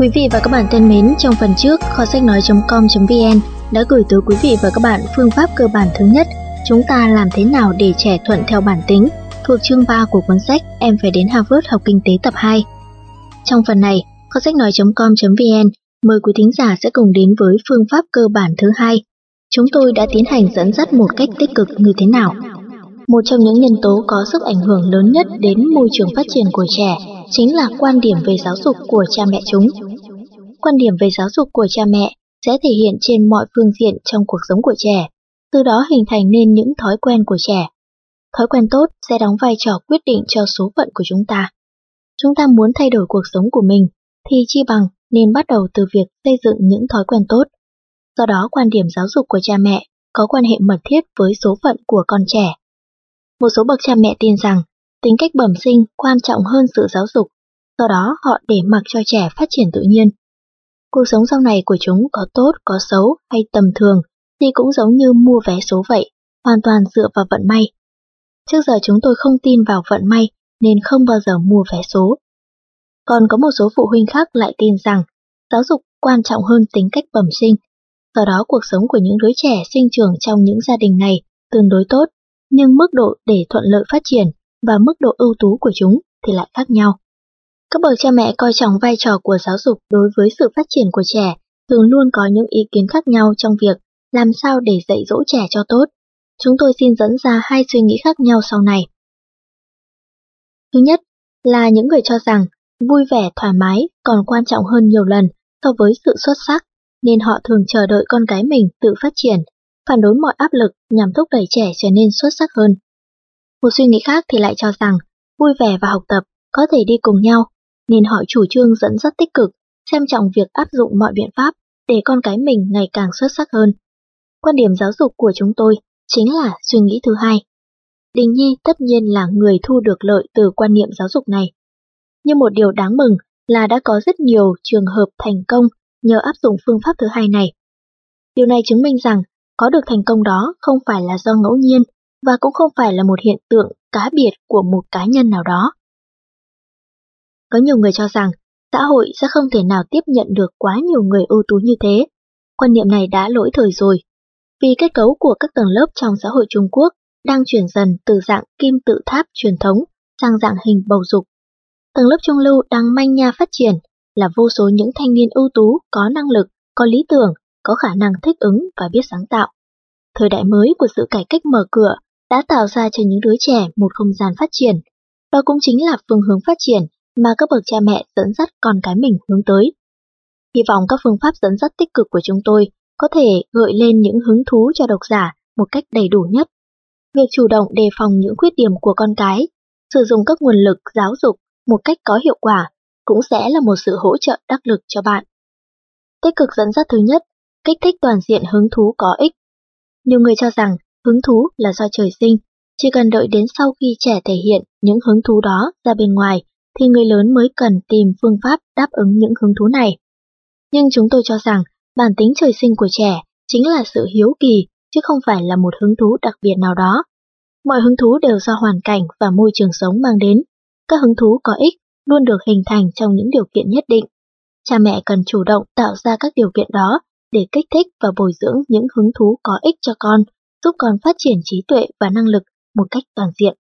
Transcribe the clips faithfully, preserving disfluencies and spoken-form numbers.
Quý vị và các bạn thân mến, trong phần trước, kho sách nói chấm com chấm vn đã gửi tới quý vị và các bạn phương pháp cơ bản thứ nhất, chúng ta làm thế nào để trẻ thuận theo bản tính, thuộc chương ba của cuốn sách Em phải đến Harvard học kinh tế tập hai. Trong phần này, kho sách nói chấm com chấm vn mời quý thính giả sẽ cùng đến với phương pháp cơ bản thứ hai. Chúng tôi đã tiến hành dẫn dắt một cách tích cực như thế nào? Một trong những nhân tố có sức ảnh hưởng lớn nhất đến môi trường phát triển của trẻ chính là quan điểm về giáo dục của cha mẹ chúng. Quan điểm về giáo dục của cha mẹ sẽ thể hiện trên mọi phương diện trong cuộc sống của trẻ, từ đó hình thành nên những thói quen của trẻ. Thói quen tốt sẽ đóng vai trò quyết định cho số phận của chúng ta. Chúng ta muốn thay đổi cuộc sống của mình thì chi bằng nên bắt đầu từ việc xây dựng những thói quen tốt. Do đó, quan điểm giáo dục của cha mẹ có quan hệ mật thiết với số phận của con trẻ. Một số bậc cha mẹ tin rằng tính cách bẩm sinh quan trọng hơn sự giáo dục, do đó họ để mặc cho trẻ phát triển tự nhiên. Cuộc sống sau này của chúng có tốt, có xấu hay tầm thường thì cũng giống như mua vé số vậy, hoàn toàn dựa vào vận may. Trước giờ chúng tôi không tin vào vận may nên không bao giờ mua vé số. Còn có một số phụ huynh khác lại tin rằng giáo dục quan trọng hơn tính cách bẩm sinh, do đó cuộc sống của những đứa trẻ sinh trưởng trong những gia đình này tương đối tốt, nhưng mức độ để thuận lợi phát triển và mức độ ưu tú của chúng thì lại khác nhau. Các bậc cha mẹ coi trọng vai trò của giáo dục đối với sự phát triển của trẻ thường luôn có những ý kiến khác nhau trong việc làm sao để dạy dỗ trẻ cho tốt. Chúng tôi xin dẫn ra hai suy nghĩ khác nhau sau này. Thứ nhất là những người cho rằng vui vẻ thoải mái còn quan trọng hơn nhiều lần so với sự xuất sắc, nên họ thường chờ đợi con cái mình tự phát triển, phản đối mọi áp lực nhằm thúc đẩy trẻ trở nên xuất sắc hơn. Một suy nghĩ khác thì lại cho rằng vui vẻ và học tập có thể đi cùng nhau, nên họ chủ trương dẫn dắt tích cực, xem trọng việc áp dụng mọi biện pháp để con cái mình ngày càng xuất sắc hơn. Quan điểm giáo dục của chúng tôi chính là suy nghĩ thứ hai. Đình Nhi tất nhiên là người thu được lợi từ quan niệm giáo dục này. Nhưng một điều đáng mừng là đã có rất nhiều trường hợp thành công nhờ áp dụng phương pháp thứ hai này. Điều này chứng minh rằng có được thành công đó không phải là do ngẫu nhiên và cũng không phải là một hiện tượng cá biệt của một cá nhân nào đó. Có nhiều người cho rằng xã hội sẽ không thể nào tiếp nhận được quá nhiều người ưu tú như thế. Quan niệm này đã lỗi thời rồi, vì kết cấu của các tầng lớp trong xã hội Trung Quốc đang chuyển dần từ dạng kim tự tháp truyền thống sang dạng hình bầu dục. Tầng lớp trung lưu đang manh nha phát triển, là vô số những thanh niên ưu tú, có năng lực, có lý tưởng, có khả năng thích ứng và biết sáng tạo. Thời đại mới của sự cải cách mở cửa đã tạo ra cho những đứa trẻ một không gian phát triển. Đó cũng chính là phương hướng phát triển mà các bậc cha mẹ dẫn dắt con cái mình hướng tới. Hy vọng các phương pháp dẫn dắt tích cực của chúng tôi có thể gợi lên những hứng thú cho độc giả một cách đầy đủ nhất. Việc chủ động đề phòng những khuyết điểm của con cái, sử dụng các nguồn lực giáo dục một cách có hiệu quả cũng sẽ là một sự hỗ trợ đắc lực cho bạn. Tích cực dẫn dắt thứ nhất, kích thích toàn diện hứng thú có ích. Nhiều người cho rằng hứng thú là do trời sinh, chỉ cần đợi đến sau khi trẻ thể hiện những hứng thú đó ra bên ngoài thì người lớn mới cần tìm phương pháp đáp ứng những hứng thú này. Nhưng chúng tôi cho rằng bản tính trời sinh của trẻ chính là sự hiếu kỳ chứ không phải là một hứng thú đặc biệt nào đó. Mọi hứng thú đều do hoàn cảnh và môi trường sống mang đến. Các hứng thú có ích luôn được hình thành trong những điều kiện nhất định. Cha mẹ cần chủ động tạo ra các điều kiện đó để kích thích và bồi dưỡng những hứng thú có ích cho con, giúp con phát triển trí tuệ và năng lực một cách toàn diện.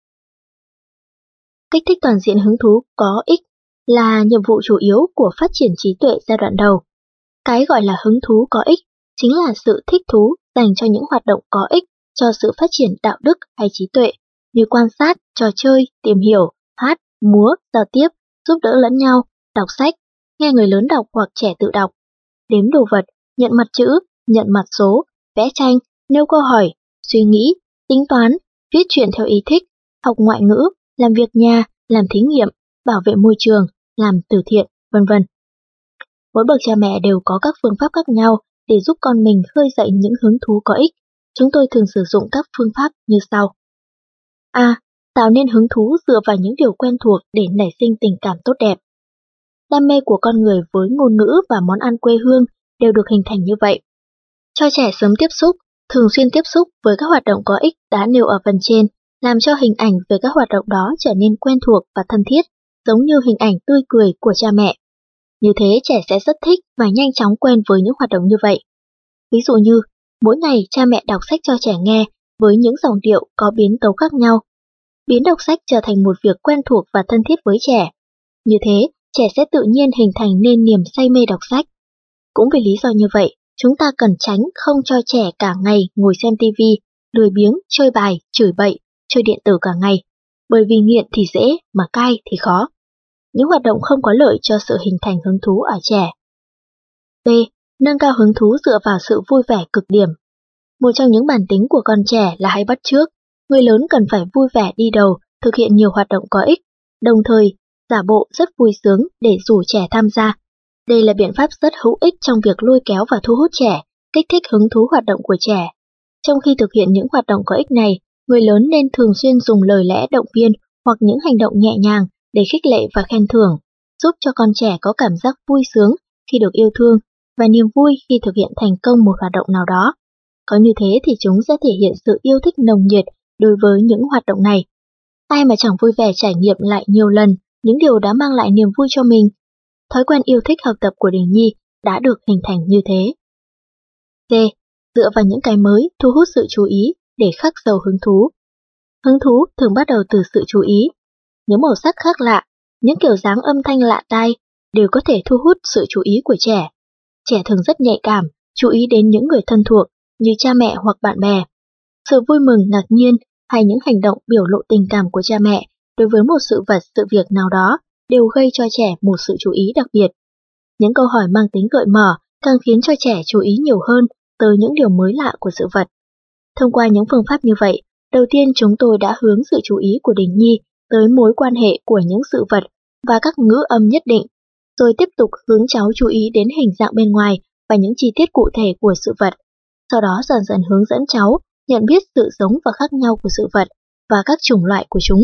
Kích thích toàn diện hứng thú có ích là nhiệm vụ chủ yếu của phát triển trí tuệ giai đoạn đầu. Cái gọi là hứng thú có ích chính là sự thích thú dành cho những hoạt động có ích cho sự phát triển đạo đức hay trí tuệ, như quan sát, trò chơi, tìm hiểu, hát, múa, giao tiếp, giúp đỡ lẫn nhau, đọc sách, nghe người lớn đọc hoặc trẻ tự đọc, đếm đồ vật, nhận mặt chữ, nhận mặt số, vẽ tranh, nêu câu hỏi, suy nghĩ, tính toán, viết truyện theo ý thích, học ngoại ngữ, làm việc nhà, làm thí nghiệm, bảo vệ môi trường, làm từ thiện, vân vân. Mỗi bậc cha mẹ đều có các phương pháp khác nhau để giúp con mình khơi dậy những hứng thú có ích. Chúng tôi thường sử dụng các phương pháp như sau. A. Tạo nên hứng thú dựa vào những điều quen thuộc để nảy sinh tình cảm tốt đẹp. Đam mê của con người với ngôn ngữ và món ăn quê hương đều được hình thành như vậy. Cho trẻ sớm tiếp xúc, thường xuyên tiếp xúc với các hoạt động có ích đã nêu ở phần trên, làm cho hình ảnh về các hoạt động đó trở nên quen thuộc và thân thiết, giống như hình ảnh tươi cười của cha mẹ. Như thế trẻ sẽ rất thích và nhanh chóng quen với những hoạt động như vậy. Ví dụ như, mỗi ngày cha mẹ đọc sách cho trẻ nghe với những giọng điệu có biến tấu khác nhau, biến đọc sách trở thành một việc quen thuộc và thân thiết với trẻ. Như thế, trẻ sẽ tự nhiên hình thành nên niềm say mê đọc sách. Cũng vì lý do như vậy, chúng ta cần tránh không cho trẻ cả ngày ngồi xem tivi, lười biếng, chơi bài, chửi bậy, chơi điện tử cả ngày. Bởi vì nghiện thì dễ, mà cai thì khó. Những hoạt động không có lợi cho sự hình thành hứng thú ở trẻ. B. Nâng cao hứng thú dựa vào sự vui vẻ cực điểm. Một trong những bản tính của con trẻ là hay bắt chước. Người lớn cần phải vui vẻ đi đầu, thực hiện nhiều hoạt động có ích, đồng thời giả bộ rất vui sướng để rủ trẻ tham gia. Đây là biện pháp rất hữu ích trong việc lôi kéo và thu hút trẻ, kích thích hứng thú hoạt động của trẻ. Trong khi thực hiện những hoạt động có ích này, người lớn nên thường xuyên dùng lời lẽ động viên hoặc những hành động nhẹ nhàng để khích lệ và khen thưởng, giúp cho con trẻ có cảm giác vui sướng khi được yêu thương và niềm vui khi thực hiện thành công một hoạt động nào đó. Có như thế thì chúng sẽ thể hiện sự yêu thích nồng nhiệt đối với những hoạt động này. Ai mà chẳng vui vẻ trải nghiệm lại nhiều lần những điều đã mang lại niềm vui cho mình. Thói quen yêu thích học tập của Đình Nhi đã được hình thành như thế. C. Dựa vào những cái mới thu hút sự chú ý để khắc sâu hứng thú. Hứng thú thường bắt đầu từ sự chú ý. Những màu sắc khác lạ, những kiểu dáng âm thanh lạ tai đều có thể thu hút sự chú ý của trẻ. Trẻ thường rất nhạy cảm, chú ý đến những người thân thuộc như cha mẹ hoặc bạn bè. Sự vui mừng, ngạc nhiên hay những hành động biểu lộ tình cảm của cha mẹ đối với một sự vật, sự việc nào đó đều gây cho trẻ một sự chú ý đặc biệt. Những câu hỏi mang tính gợi mở càng khiến cho trẻ chú ý nhiều hơn tới những điều mới lạ của sự vật. Thông qua những phương pháp như vậy, đầu tiên chúng tôi đã hướng sự chú ý của Đình Nhi tới mối quan hệ của những sự vật và các ngữ âm nhất định, rồi tiếp tục hướng cháu chú ý đến hình dạng bên ngoài và những chi tiết cụ thể của sự vật. Sau đó dần dần hướng dẫn cháu nhận biết sự giống và khác nhau của sự vật và các chủng loại của chúng.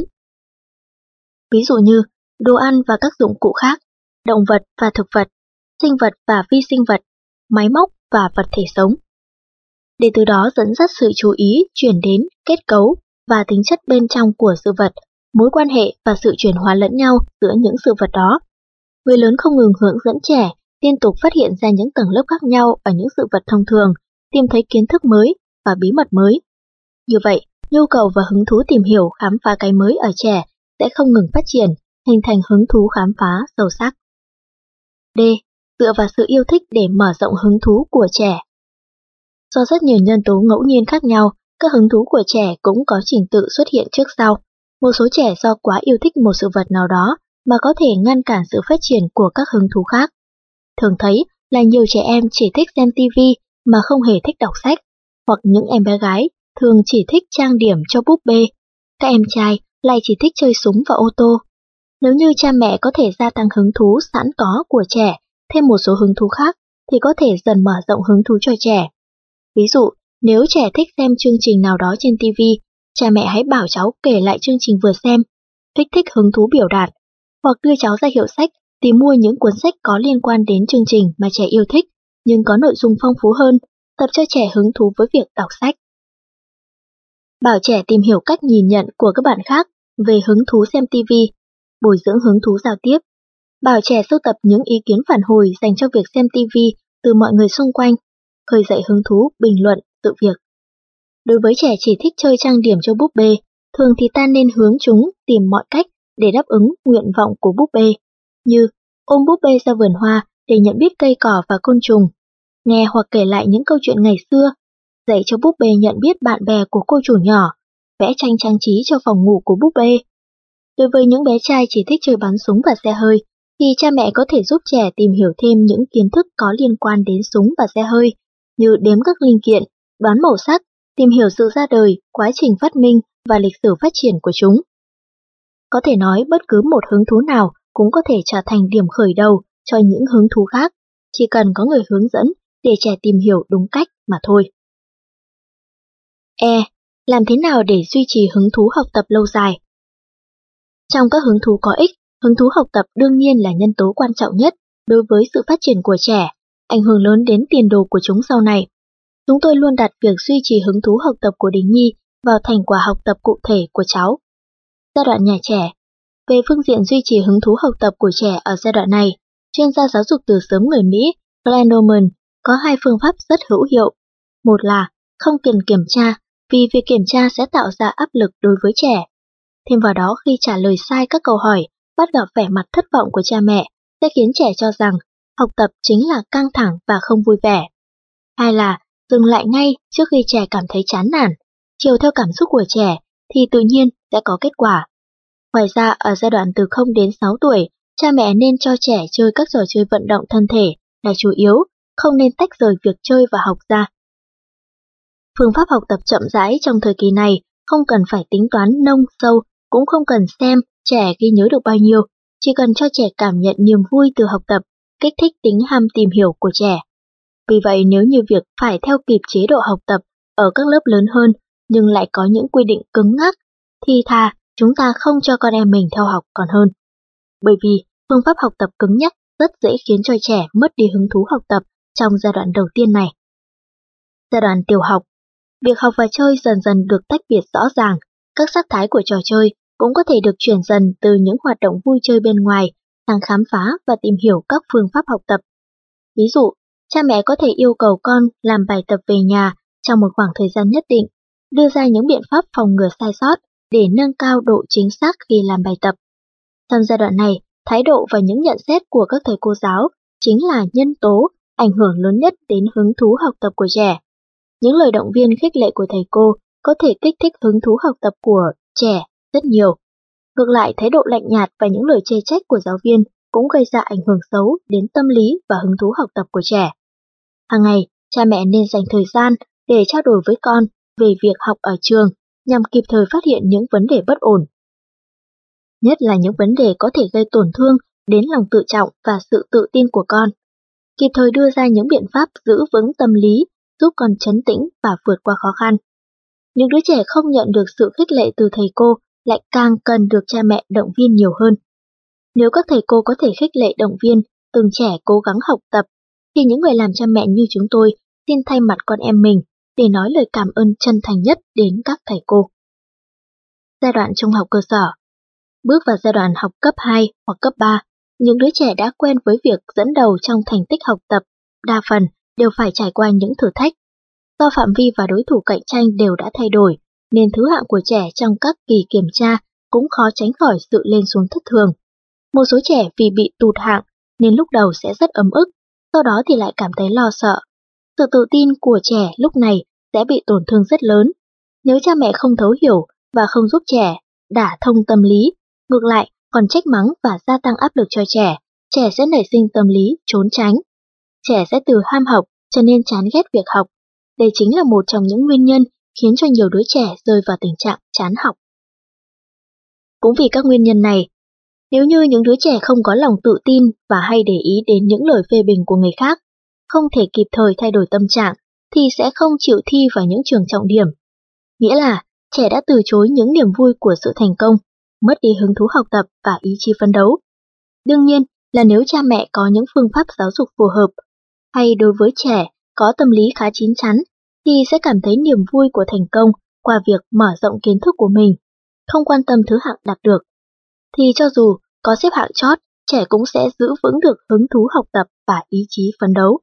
Ví dụ như đồ ăn và các dụng cụ khác, động vật và thực vật, sinh vật và vi sinh vật, máy móc và vật thể sống. Để từ đó dẫn dắt sự chú ý chuyển đến kết cấu và tính chất bên trong của sự vật, mối quan hệ và sự chuyển hóa lẫn nhau giữa những sự vật đó. Người lớn không ngừng hướng dẫn trẻ liên tục phát hiện ra những tầng lớp khác nhau ở những sự vật thông thường, tìm thấy kiến thức mới và bí mật mới. Như vậy, nhu cầu và hứng thú tìm hiểu khám phá cái mới ở trẻ sẽ không ngừng phát triển, hình thành hứng thú khám phá sâu sắc. D. Dựa vào sự yêu thích để mở rộng hứng thú của trẻ. Do rất nhiều nhân tố ngẫu nhiên khác nhau, các hứng thú của trẻ cũng có trình tự xuất hiện trước sau. Một số trẻ do quá yêu thích một sự vật nào đó mà có thể ngăn cản sự phát triển của các hứng thú khác. Thường thấy là nhiều trẻ em chỉ thích xem tivi mà không hề thích đọc sách, hoặc những em bé gái thường chỉ thích trang điểm cho búp bê, các em trai lại chỉ thích chơi súng và ô tô. Nếu như cha mẹ có thể gia tăng hứng thú sẵn có của trẻ, thêm một số hứng thú khác, thì có thể dần mở rộng hứng thú cho trẻ. Ví dụ, nếu trẻ thích xem chương trình nào đó trên tivi, cha mẹ hãy bảo cháu kể lại chương trình vừa xem, kích thích hứng thú biểu đạt, hoặc đưa cháu ra hiệu sách tìm mua những cuốn sách có liên quan đến chương trình mà trẻ yêu thích, nhưng có nội dung phong phú hơn, tập cho trẻ hứng thú với việc đọc sách. Bảo trẻ tìm hiểu cách nhìn nhận của các bạn khác về hứng thú xem tivi, bồi dưỡng hứng thú giao tiếp. Bảo trẻ sưu tập những ý kiến phản hồi dành cho việc xem tivi từ mọi người xung quanh, khơi dậy hứng thú bình luận sự việc. Đối với trẻ chỉ thích chơi trang điểm cho búp bê, thường thì ta nên hướng chúng tìm mọi cách để đáp ứng nguyện vọng của búp bê, như ôm búp bê ra vườn hoa để nhận biết cây cỏ và côn trùng, nghe hoặc kể lại những câu chuyện ngày xưa, dạy cho búp bê nhận biết bạn bè của cô chủ nhỏ, vẽ tranh trang trí cho phòng ngủ của búp bê. Đối với những bé trai chỉ thích chơi bắn súng và xe hơi, thì cha mẹ có thể giúp trẻ tìm hiểu thêm những kiến thức có liên quan đến súng và xe hơi, như đếm các linh kiện, đoán màu sắc, tìm hiểu sự ra đời, quá trình phát minh và lịch sử phát triển của chúng. Có thể nói bất cứ một hứng thú nào cũng có thể trở thành điểm khởi đầu cho những hứng thú khác, chỉ cần có người hướng dẫn để trẻ tìm hiểu đúng cách mà thôi. E. Làm thế nào để duy trì hứng thú học tập lâu dài? Trong các hứng thú có ích, hứng thú học tập đương nhiên là nhân tố quan trọng nhất đối với sự phát triển của trẻ, ảnh hưởng lớn đến tiền đồ của chúng sau này. Chúng tôi luôn đặt việc duy trì hứng thú học tập của Đình Nhi vào thành quả học tập cụ thể của cháu. Giai đoạn nhà trẻ. Về phương diện duy trì hứng thú học tập của trẻ ở giai đoạn này, chuyên gia giáo dục từ sớm người Mỹ Glenn Norman có hai phương pháp rất hữu hiệu. Một là không cần kiểm tra, vì việc kiểm tra sẽ tạo ra áp lực đối với trẻ. Thêm vào đó, khi trả lời sai các câu hỏi, bắt gặp vẻ mặt thất vọng của cha mẹ sẽ khiến trẻ cho rằng học tập chính là căng thẳng và không vui vẻ. Hai là dừng lại ngay trước khi trẻ cảm thấy chán nản, chiều theo cảm xúc của trẻ thì tự nhiên sẽ có kết quả. Ngoài ra, ở giai đoạn từ không đến sáu tuổi, cha mẹ nên cho trẻ chơi các trò chơi vận động thân thể là chủ yếu, không nên tách rời việc chơi và học ra. Phương pháp học tập chậm rãi trong thời kỳ này không cần phải tính toán nông sâu, cũng không cần xem trẻ ghi nhớ được bao nhiêu, chỉ cần cho trẻ cảm nhận niềm vui từ học tập, kích thích tính ham tìm hiểu của trẻ. Vì vậy, nếu như việc phải theo kịp chế độ học tập ở các lớp lớn hơn nhưng lại có những quy định cứng ngắc, thì thà chúng ta không cho con em mình theo học còn hơn. Bởi vì phương pháp học tập cứng nhắc rất dễ khiến cho trẻ mất đi hứng thú học tập trong giai đoạn đầu tiên này. Giai đoạn tiểu học, việc học và chơi dần dần được tách biệt rõ ràng, các sắc thái của trò chơi cũng có thể được chuyển dần từ những hoạt động vui chơi bên ngoài sang khám phá và tìm hiểu các phương pháp học tập. Ví dụ, cha mẹ có thể yêu cầu con làm bài tập về nhà trong một khoảng thời gian nhất định, đưa ra những biện pháp phòng ngừa sai sót để nâng cao độ chính xác khi làm bài tập. Trong giai đoạn này, thái độ và những nhận xét của các thầy cô giáo chính là nhân tố ảnh hưởng lớn nhất đến hứng thú học tập của trẻ. Những lời động viên khích lệ của thầy cô có thể kích thích hứng thú học tập của trẻ rất nhiều. Ngược lại, thái độ lạnh nhạt và những lời chê trách của giáo viên cũng gây ra ảnh hưởng xấu đến tâm lý và hứng thú học tập của trẻ. Hàng ngày, cha mẹ nên dành thời gian để trao đổi với con về việc học ở trường nhằm kịp thời phát hiện những vấn đề bất ổn. Nhất là những vấn đề có thể gây tổn thương đến lòng tự trọng và sự tự tin của con. Kịp thời đưa ra những biện pháp giữ vững tâm lý, giúp con trấn tĩnh và vượt qua khó khăn. Những đứa trẻ không nhận được sự khích lệ từ thầy cô lại càng cần được cha mẹ động viên nhiều hơn. Nếu các thầy cô có thể khích lệ động viên từng trẻ cố gắng học tập, thì những người làm cha mẹ như chúng tôi xin thay mặt con em mình để nói lời cảm ơn chân thành nhất đến các thầy cô. Giai đoạn trung học cơ sở. Bước vào giai đoạn học cấp hai hoặc cấp ba, những đứa trẻ đã quen với việc dẫn đầu trong thành tích học tập, đa phần đều phải trải qua những thử thách. Do phạm vi và đối thủ cạnh tranh đều đã thay đổi, nên thứ hạng của trẻ trong các kỳ kiểm tra cũng khó tránh khỏi sự lên xuống thất thường. Một số trẻ vì bị tụt hạng nên lúc đầu sẽ rất ấm ức, sau đó thì lại cảm thấy lo sợ. Sự tự tin của trẻ lúc này sẽ bị tổn thương rất lớn. Nếu cha mẹ không thấu hiểu và không giúp trẻ đả thông tâm lý, ngược lại còn trách mắng và gia tăng áp lực cho trẻ, trẻ sẽ nảy sinh tâm lý trốn tránh. Trẻ sẽ từ ham học cho nên chán ghét việc học. Đây chính là một trong những nguyên nhân khiến cho nhiều đứa trẻ rơi vào tình trạng chán học. Cũng vì các nguyên nhân này, nếu như những đứa trẻ không có lòng tự tin và hay để ý đến những lời phê bình của người khác, không thể kịp thời thay đổi tâm trạng, thì sẽ không chịu thi vào những trường trọng điểm. Nghĩa là trẻ đã từ chối những niềm vui của sự thành công, mất đi hứng thú học tập và ý chí phấn đấu. Đương nhiên là nếu cha mẹ có những phương pháp giáo dục phù hợp, hay đối với trẻ có tâm lý khá chín chắn, thì sẽ cảm thấy niềm vui của thành công qua việc mở rộng kiến thức của mình, không quan tâm thứ hạng đạt được. Thì cho dù có xếp hạng chót, trẻ cũng sẽ giữ vững được hứng thú học tập và ý chí phấn đấu.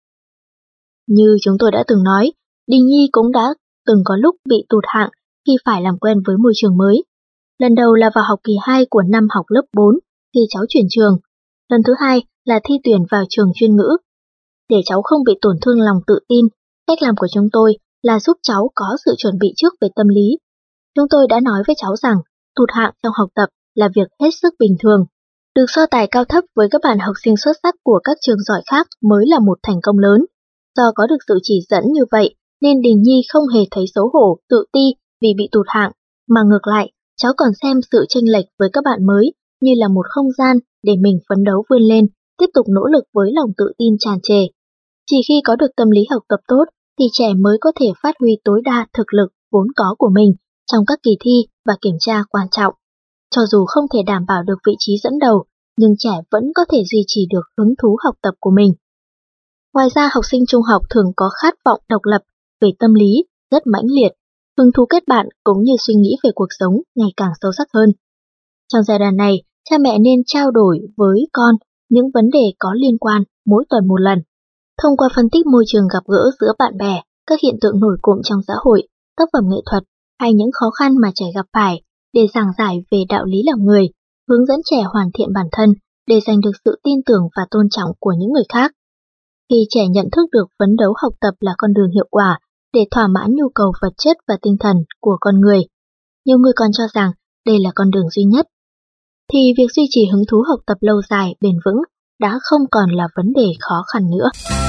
Như chúng tôi đã từng nói, Đình Nhi cũng đã từng có lúc bị tụt hạng khi phải làm quen với môi trường mới. Lần đầu là vào học kỳ hai của năm học lớp bốn khi cháu chuyển trường. Lần thứ hai là thi tuyển vào trường chuyên ngữ. Để cháu không bị tổn thương lòng tự tin, cách làm của chúng tôi là giúp cháu có sự chuẩn bị trước về tâm lý. Chúng tôi đã nói với cháu rằng tụt hạng trong học tập là việc hết sức bình thường. Được so tài cao thấp với các bạn học sinh xuất sắc của các trường giỏi khác mới là một thành công lớn. Do có được sự chỉ dẫn như vậy nên Đình Nhi không hề thấy xấu hổ, tự ti vì bị tụt hạng, mà ngược lại, cháu còn xem sự chênh lệch với các bạn mới như là một không gian để mình phấn đấu vươn lên, tiếp tục nỗ lực với lòng tự tin tràn trề. Chỉ khi có được tâm lý học tập tốt thì trẻ mới có thể phát huy tối đa thực lực vốn có của mình trong các kỳ thi và kiểm tra quan trọng. Cho dù không thể đảm bảo được vị trí dẫn đầu, nhưng trẻ vẫn có thể duy trì được hứng thú học tập của mình. Ngoài ra, học sinh trung học thường có khát vọng độc lập về tâm lý rất mãnh liệt, hứng thú kết bạn cũng như suy nghĩ về cuộc sống ngày càng sâu sắc hơn. Trong giai đoạn này, cha mẹ nên trao đổi với con những vấn đề có liên quan mỗi tuần một lần. Thông qua phân tích môi trường gặp gỡ giữa bạn bè, các hiện tượng nổi cộm trong xã hội, tác phẩm nghệ thuật hay những khó khăn mà trẻ gặp phải để giảng giải về đạo lý làm người, hướng dẫn trẻ hoàn thiện bản thân để giành được sự tin tưởng và tôn trọng của những người khác. Khi trẻ nhận thức được phấn đấu học tập là con đường hiệu quả để thỏa mãn nhu cầu vật chất và tinh thần của con người, nhiều người còn cho rằng đây là con đường duy nhất, thì việc duy trì hứng thú học tập lâu dài, bền vững đã không còn là vấn đề khó khăn nữa.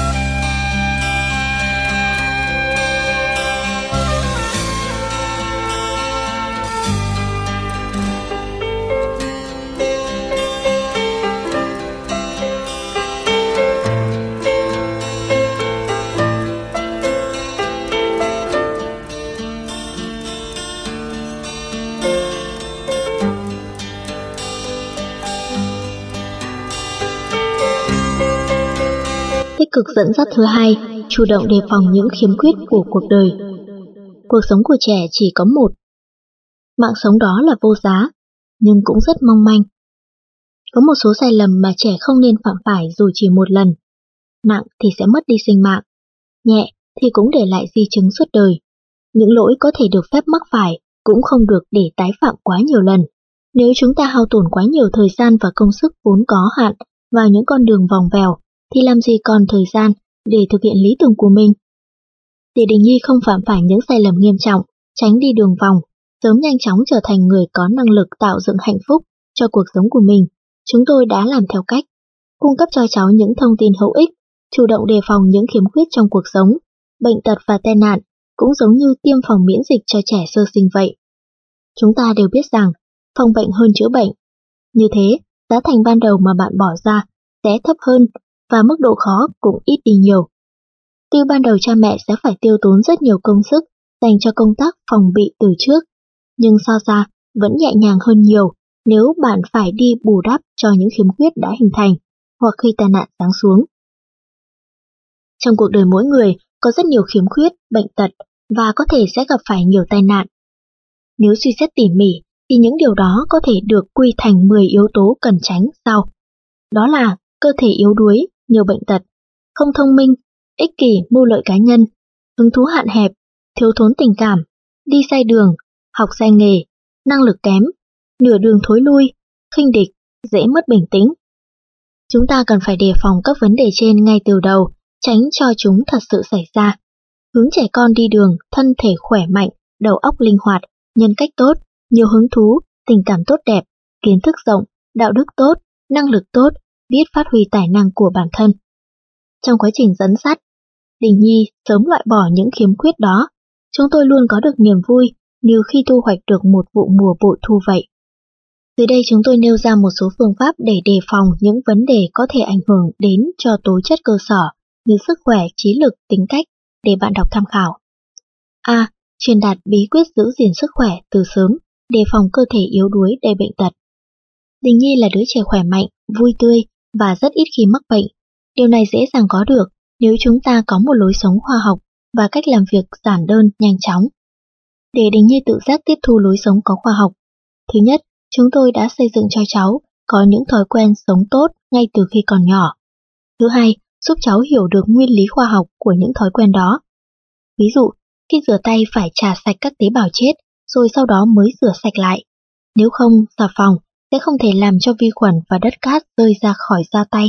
Tích cực dẫn dắt thứ hai, chủ động đề phòng những khiếm khuyết của cuộc đời. Cuộc sống của trẻ chỉ có một. Mạng sống đó là vô giá, nhưng cũng rất mong manh. Có một số sai lầm mà trẻ không nên phạm phải dù chỉ một lần. Nặng thì sẽ mất đi sinh mạng, nhẹ thì cũng để lại di chứng suốt đời. Những lỗi có thể được phép mắc phải cũng không được để tái phạm quá nhiều lần. Nếu chúng ta hao tổn quá nhiều thời gian và công sức vốn có hạn vào những con đường vòng vèo, thì làm gì còn thời gian để thực hiện lý tưởng của mình. Để Đình Nhi không phạm phải những sai lầm nghiêm trọng, tránh đi đường vòng, sớm nhanh chóng trở thành người có năng lực tạo dựng hạnh phúc cho cuộc sống của mình, chúng tôi đã làm theo cách cung cấp cho cháu những thông tin hữu ích, chủ động đề phòng những khiếm khuyết trong cuộc sống, bệnh tật và tai nạn, cũng giống như tiêm phòng miễn dịch cho trẻ sơ sinh vậy. Chúng ta đều biết rằng phòng bệnh hơn chữa bệnh. Như thế, giá thành ban đầu mà bạn bỏ ra sẽ thấp hơn và mức độ khó cũng ít đi nhiều. Tuy ban đầu cha mẹ sẽ phải tiêu tốn rất nhiều công sức dành cho công tác phòng bị từ trước, nhưng so ra vẫn nhẹ nhàng hơn nhiều nếu bạn phải đi bù đắp cho những khiếm khuyết đã hình thành hoặc khi tai nạn giáng xuống. Trong cuộc đời mỗi người có rất nhiều khiếm khuyết, bệnh tật và có thể sẽ gặp phải nhiều tai nạn. Nếu suy xét tỉ mỉ thì những điều đó có thể được quy thành mười yếu tố cần tránh sau. Đó là cơ thể yếu đuối, nhiều bệnh tật, không thông minh, ích kỷ, mưu lợi cá nhân, hứng thú hạn hẹp, thiếu thốn tình cảm, đi sai đường, học sai nghề, năng lực kém, nửa đường thối lui, khinh địch, dễ mất bình tĩnh. Chúng ta cần phải đề phòng các vấn đề trên ngay từ đầu, tránh cho chúng thật sự xảy ra. Hướng trẻ con đi đường, thân thể khỏe mạnh, đầu óc linh hoạt, nhân cách tốt, nhiều hứng thú, tình cảm tốt đẹp, kiến thức rộng, đạo đức tốt, năng lực tốt, biết phát huy tài năng của bản thân. Trong quá trình dẫn dắt, Đình Nhi sớm loại bỏ những khiếm khuyết đó. Chúng tôi luôn có được niềm vui như khi thu hoạch được một vụ mùa bội thu vậy. Dưới đây chúng tôi nêu ra một số phương pháp để đề phòng những vấn đề có thể ảnh hưởng đến cho tố chất cơ sở như sức khỏe, trí lực, tính cách để bạn đọc tham khảo. A. Truyền đạt bí quyết giữ gìn sức khỏe từ sớm, đề phòng cơ thể yếu đuối đầy bệnh tật. Đình Nhi là đứa trẻ khỏe mạnh, vui tươi và rất ít khi mắc bệnh. Điều này dễ dàng có được nếu chúng ta có một lối sống khoa học và cách làm việc giản đơn, nhanh chóng. Để Đình Nhi tự giác tiếp thu lối sống có khoa học, thứ nhất, chúng tôi đã xây dựng cho cháu có những thói quen sống tốt ngay từ khi còn nhỏ. Thứ hai, giúp cháu hiểu được nguyên lý khoa học của những thói quen đó. Ví dụ, khi rửa tay phải chà sạch các tế bào chết, rồi sau đó mới rửa sạch lại. Nếu không, xà phòng sẽ không thể làm cho vi khuẩn và đất cát rơi ra khỏi da tay.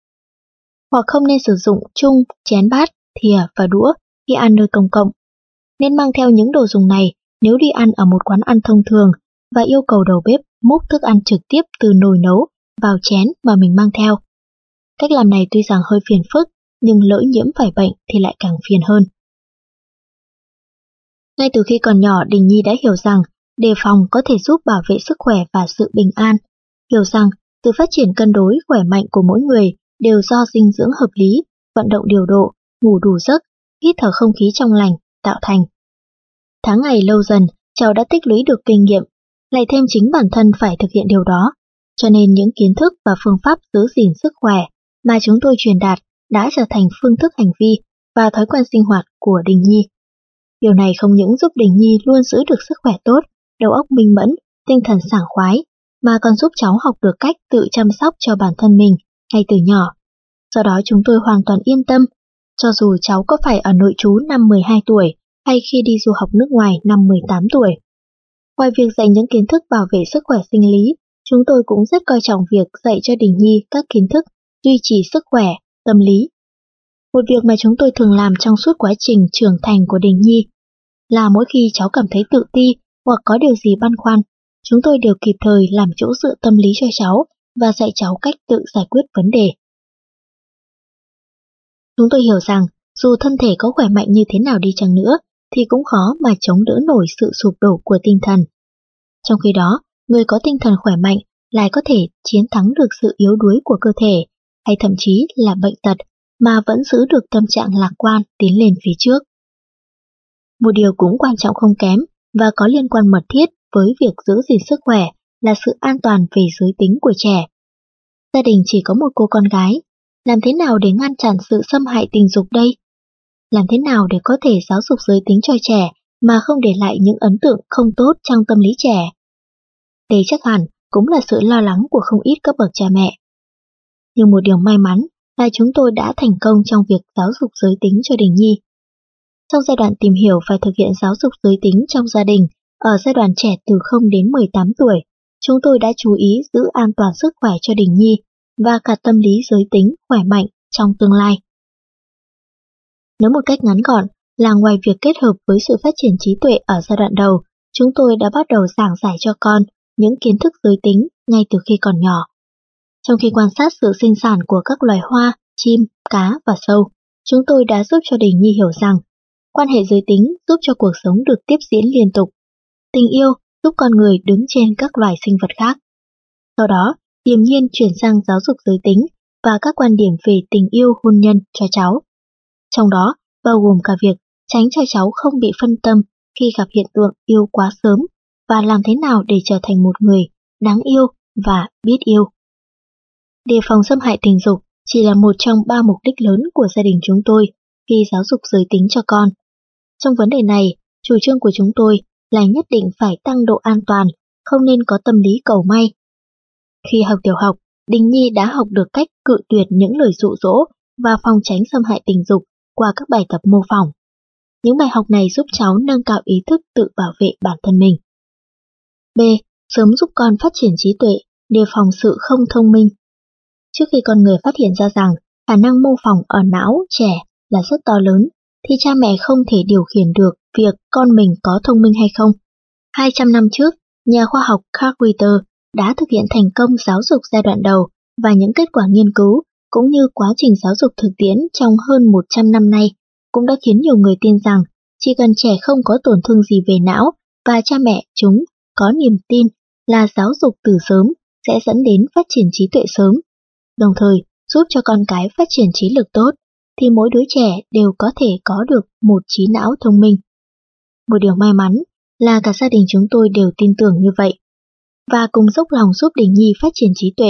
Hoặc không nên sử dụng chung chén bát, thìa và đũa khi ăn nơi công cộng. Nên mang theo những đồ dùng này nếu đi ăn ở một quán ăn thông thường và yêu cầu đầu bếp múc thức ăn trực tiếp từ nồi nấu vào chén mà mình mang theo. Cách làm này tuy rằng hơi phiền phức, nhưng lỡ nhiễm phải bệnh thì lại càng phiền hơn. Ngay từ khi còn nhỏ, Đình Nhi đã hiểu rằng đề phòng có thể giúp bảo vệ sức khỏe và sự bình an. Hiểu rằng sự phát triển cân đối khỏe mạnh của mỗi người đều do dinh dưỡng hợp lý, vận động điều độ, ngủ đủ giấc, hít thở không khí trong lành tạo thành. Tháng ngày lâu dần, cháu đã tích lũy được kinh nghiệm, lại thêm chính bản thân phải thực hiện điều đó, cho nên những kiến thức và phương pháp giữ gìn sức khỏe mà chúng tôi truyền đạt đã trở thành phương thức hành vi và thói quen sinh hoạt của Đình Nhi. Điều này không những giúp Đình Nhi luôn giữ được sức khỏe tốt, đầu óc minh mẫn, tinh thần sảng khoái, mà còn giúp cháu học được cách tự chăm sóc cho bản thân mình ngay từ nhỏ. Do đó chúng tôi hoàn toàn yên tâm, cho dù cháu có phải ở nội trú năm mười hai tuổi hay khi đi du học nước ngoài năm mười tám tuổi. Ngoài việc dạy những kiến thức bảo vệ sức khỏe sinh lý, chúng tôi cũng rất coi trọng việc dạy cho Đình Nhi các kiến thức duy trì sức khỏe, tâm lý. Một việc mà chúng tôi thường làm trong suốt quá trình trưởng thành của Đình Nhi là mỗi khi cháu cảm thấy tự ti hoặc có điều gì băn khoăn, chúng tôi đều kịp thời làm chỗ dựa tâm lý cho cháu và dạy cháu cách tự giải quyết vấn đề. Chúng tôi hiểu rằng dù thân thể có khỏe mạnh như thế nào đi chăng nữa thì cũng khó mà chống đỡ nổi sự sụp đổ của tinh thần. Trong khi đó, người có tinh thần khỏe mạnh lại có thể chiến thắng được sự yếu đuối của cơ thể hay thậm chí là bệnh tật mà vẫn giữ được tâm trạng lạc quan tiến lên phía trước. Một điều cũng quan trọng không kém và có liên quan mật thiết với việc giữ gìn sức khỏe là sự an toàn về giới tính của trẻ. Gia đình chỉ có một cô con gái, làm thế nào để ngăn chặn sự xâm hại tình dục đây? Làm thế nào để có thể giáo dục giới tính cho trẻ mà không để lại những ấn tượng không tốt trong tâm lý trẻ? Đây chắc hẳn cũng là sự lo lắng của không ít các bậc cha mẹ. Nhưng một điều may mắn là chúng tôi đã thành công trong việc giáo dục giới tính cho Đình Nhi. Trong giai đoạn tìm hiểu và thực hiện giáo dục giới tính trong gia đình, ở giai đoạn trẻ từ không đến mười tám tuổi, chúng tôi đã chú ý giữ an toàn sức khỏe cho Đình Nhi và cả tâm lý giới tính khỏe mạnh trong tương lai. Nói một cách ngắn gọn là ngoài việc kết hợp với sự phát triển trí tuệ ở giai đoạn đầu, chúng tôi đã bắt đầu giảng giải cho con những kiến thức giới tính ngay từ khi còn nhỏ. Trong khi quan sát sự sinh sản của các loài hoa, chim, cá và sâu, chúng tôi đã giúp cho Đình Nhi hiểu rằng quan hệ giới tính giúp cho cuộc sống được tiếp diễn liên tục. Tình yêu giúp con người đứng trên các loài sinh vật khác. Sau đó, điềm nhiên chuyển sang giáo dục giới tính và các quan điểm về tình yêu hôn nhân cho cháu. Trong đó, bao gồm cả việc tránh cho cháu không bị phân tâm khi gặp hiện tượng yêu quá sớm và làm thế nào để trở thành một người đáng yêu và biết yêu. Đề phòng xâm hại tình dục chỉ là một trong ba mục đích lớn của gia đình chúng tôi khi giáo dục giới tính cho con. Trong vấn đề này, chủ trương của chúng tôi là nhất định phải tăng độ an toàn, không nên có tâm lý cầu may. Khi học tiểu học, Đình Nhi đã học được cách cự tuyệt những lời dụ dỗ và phòng tránh xâm hại tình dục qua các bài tập mô phỏng. Những bài học này giúp cháu nâng cao ý thức tự bảo vệ bản thân mình. B. Sớm giúp con phát triển trí tuệ, đề phòng sự không thông minh. Trước khi con người phát hiện ra rằng khả năng mô phỏng ở não trẻ là rất to lớn, thì cha mẹ không thể điều khiển được việc con mình có thông minh hay không. hai trăm năm trước, nhà khoa học Carl Ritter đã thực hiện thành công giáo dục giai đoạn đầu và những kết quả nghiên cứu cũng như quá trình giáo dục thực tiễn trong hơn một trăm năm nay cũng đã khiến nhiều người tin rằng chỉ cần trẻ không có tổn thương gì về não và cha mẹ chúng có niềm tin là giáo dục từ sớm sẽ dẫn đến phát triển trí tuệ sớm, đồng thời giúp cho con cái phát triển trí lực tốt, thì mỗi đứa trẻ đều có thể có được một trí não thông minh. Một điều may mắn là cả gia đình chúng tôi đều tin tưởng như vậy, và cùng dốc lòng giúp Đình Nhi phát triển trí tuệ.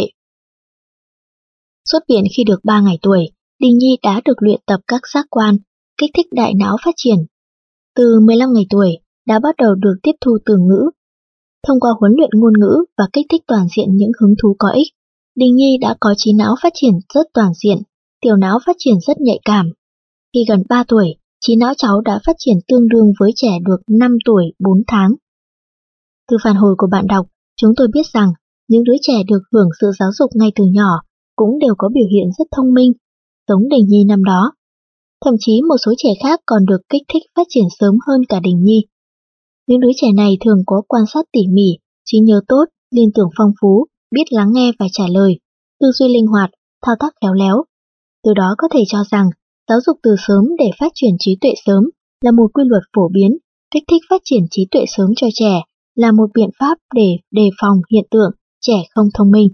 Xuất viện khi được ba ngày tuổi, Đình Nhi đã được luyện tập các giác quan, kích thích đại não phát triển. Từ mười lăm ngày tuổi, đã bắt đầu được tiếp thu từ ngữ. Thông qua huấn luyện ngôn ngữ và kích thích toàn diện những hứng thú có ích, Đình Nhi đã có trí não phát triển rất toàn diện, tiểu não phát triển rất nhạy cảm. Khi gần ba tuổi, trí não cháu đã phát triển tương đương với trẻ được năm tuổi bốn tháng. Từ phản hồi của bạn đọc, chúng tôi biết rằng những đứa trẻ được hưởng sự giáo dục ngay từ nhỏ cũng đều có biểu hiện rất thông minh, giống Đình Nhi năm đó. Thậm chí một số trẻ khác còn được kích thích phát triển sớm hơn cả Đình Nhi. Những đứa trẻ này thường có quan sát tỉ mỉ, trí nhớ tốt, liên tưởng phong phú, biết lắng nghe và trả lời, tư duy linh hoạt, thao tác khéo léo. Từ đó có thể cho rằng giáo dục từ sớm để phát triển trí tuệ sớm là một quy luật phổ biến, kích thích phát triển trí tuệ sớm cho trẻ là một biện pháp để đề phòng hiện tượng trẻ không thông minh.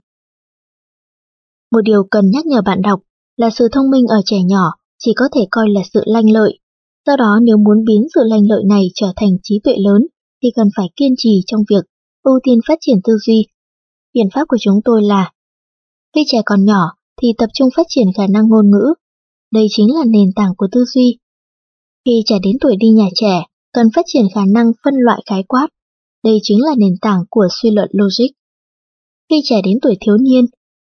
Một điều cần nhắc nhở bạn đọc là sự thông minh ở trẻ nhỏ chỉ có thể coi là sự lanh lợi. Do đó nếu muốn biến sự lanh lợi này trở thành trí tuệ lớn thì cần phải kiên trì trong việc ưu tiên phát triển tư duy. Biện pháp của chúng tôi là khi trẻ còn nhỏ thì tập trung phát triển khả năng ngôn ngữ. Đây chính là nền tảng của tư duy. Khi trẻ đến tuổi đi nhà trẻ, cần phát triển khả năng phân loại khái quát. Đây chính là nền tảng của suy luận logic. Khi trẻ đến tuổi thiếu niên,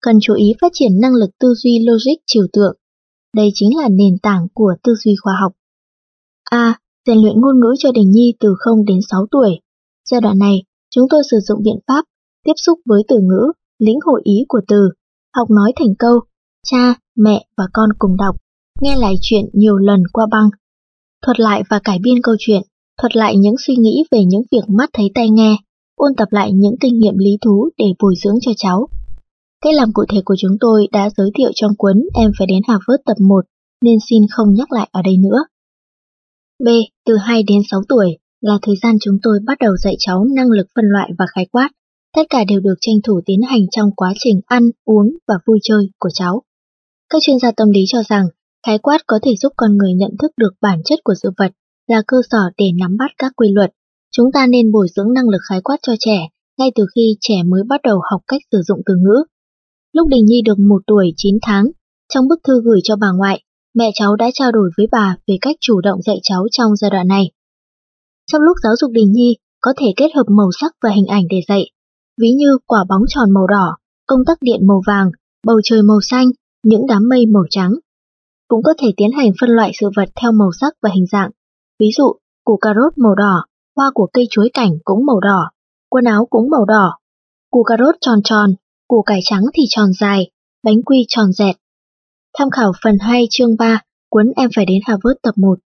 cần chú ý phát triển năng lực tư duy logic trừu tượng. Đây chính là nền tảng của tư duy khoa học. A. Rèn luyện ngôn ngữ cho Đình Nhi từ không đến sáu tuổi. Giai đoạn này, chúng tôi sử dụng biện pháp tiếp xúc với từ ngữ, lĩnh hội ý của từ, học nói thành câu, cha, mẹ và con cùng đọc, nghe lại chuyện nhiều lần qua băng, thuật lại và cải biên câu chuyện, thuật lại những suy nghĩ về những việc mắt thấy tai nghe, ôn tập lại những kinh nghiệm lý thú để bồi dưỡng cho cháu. Cách làm cụ thể của chúng tôi đã giới thiệu trong cuốn Em phải đến Harvard tập một, nên xin không nhắc lại ở đây nữa. B. Từ hai đến sáu tuổi là thời gian chúng tôi bắt đầu dạy cháu năng lực phân loại và khái quát. Tất cả đều được tranh thủ tiến hành trong quá trình ăn, uống và vui chơi của cháu. Các chuyên gia tâm lý cho rằng khái quát có thể giúp con người nhận thức được bản chất của sự vật, là cơ sở để nắm bắt các quy luật. Chúng ta nên bồi dưỡng năng lực khái quát cho trẻ ngay từ khi trẻ mới bắt đầu học cách sử dụng từ ngữ. Lúc Đình Nhi được một tuổi chín tháng, trong bức thư gửi cho bà ngoại, mẹ cháu đã trao đổi với bà về cách chủ động dạy cháu trong giai đoạn này. Trong lúc giáo dục Đình Nhi, có thể kết hợp màu sắc và hình ảnh để dạy, ví như quả bóng tròn màu đỏ, công tắc điện màu vàng, bầu trời màu xanh, những đám mây màu trắng. Cũng có thể tiến hành phân loại sự vật theo màu sắc và hình dạng, ví dụ củ cà rốt màu đỏ, hoa của cây chuối cảnh cũng màu đỏ, quần áo cũng màu đỏ, củ cà rốt tròn tròn, củ cải trắng thì tròn dài, bánh quy tròn dẹt. Tham khảo phần hai chương ba, cuốn Em phải đến Harvard tập một.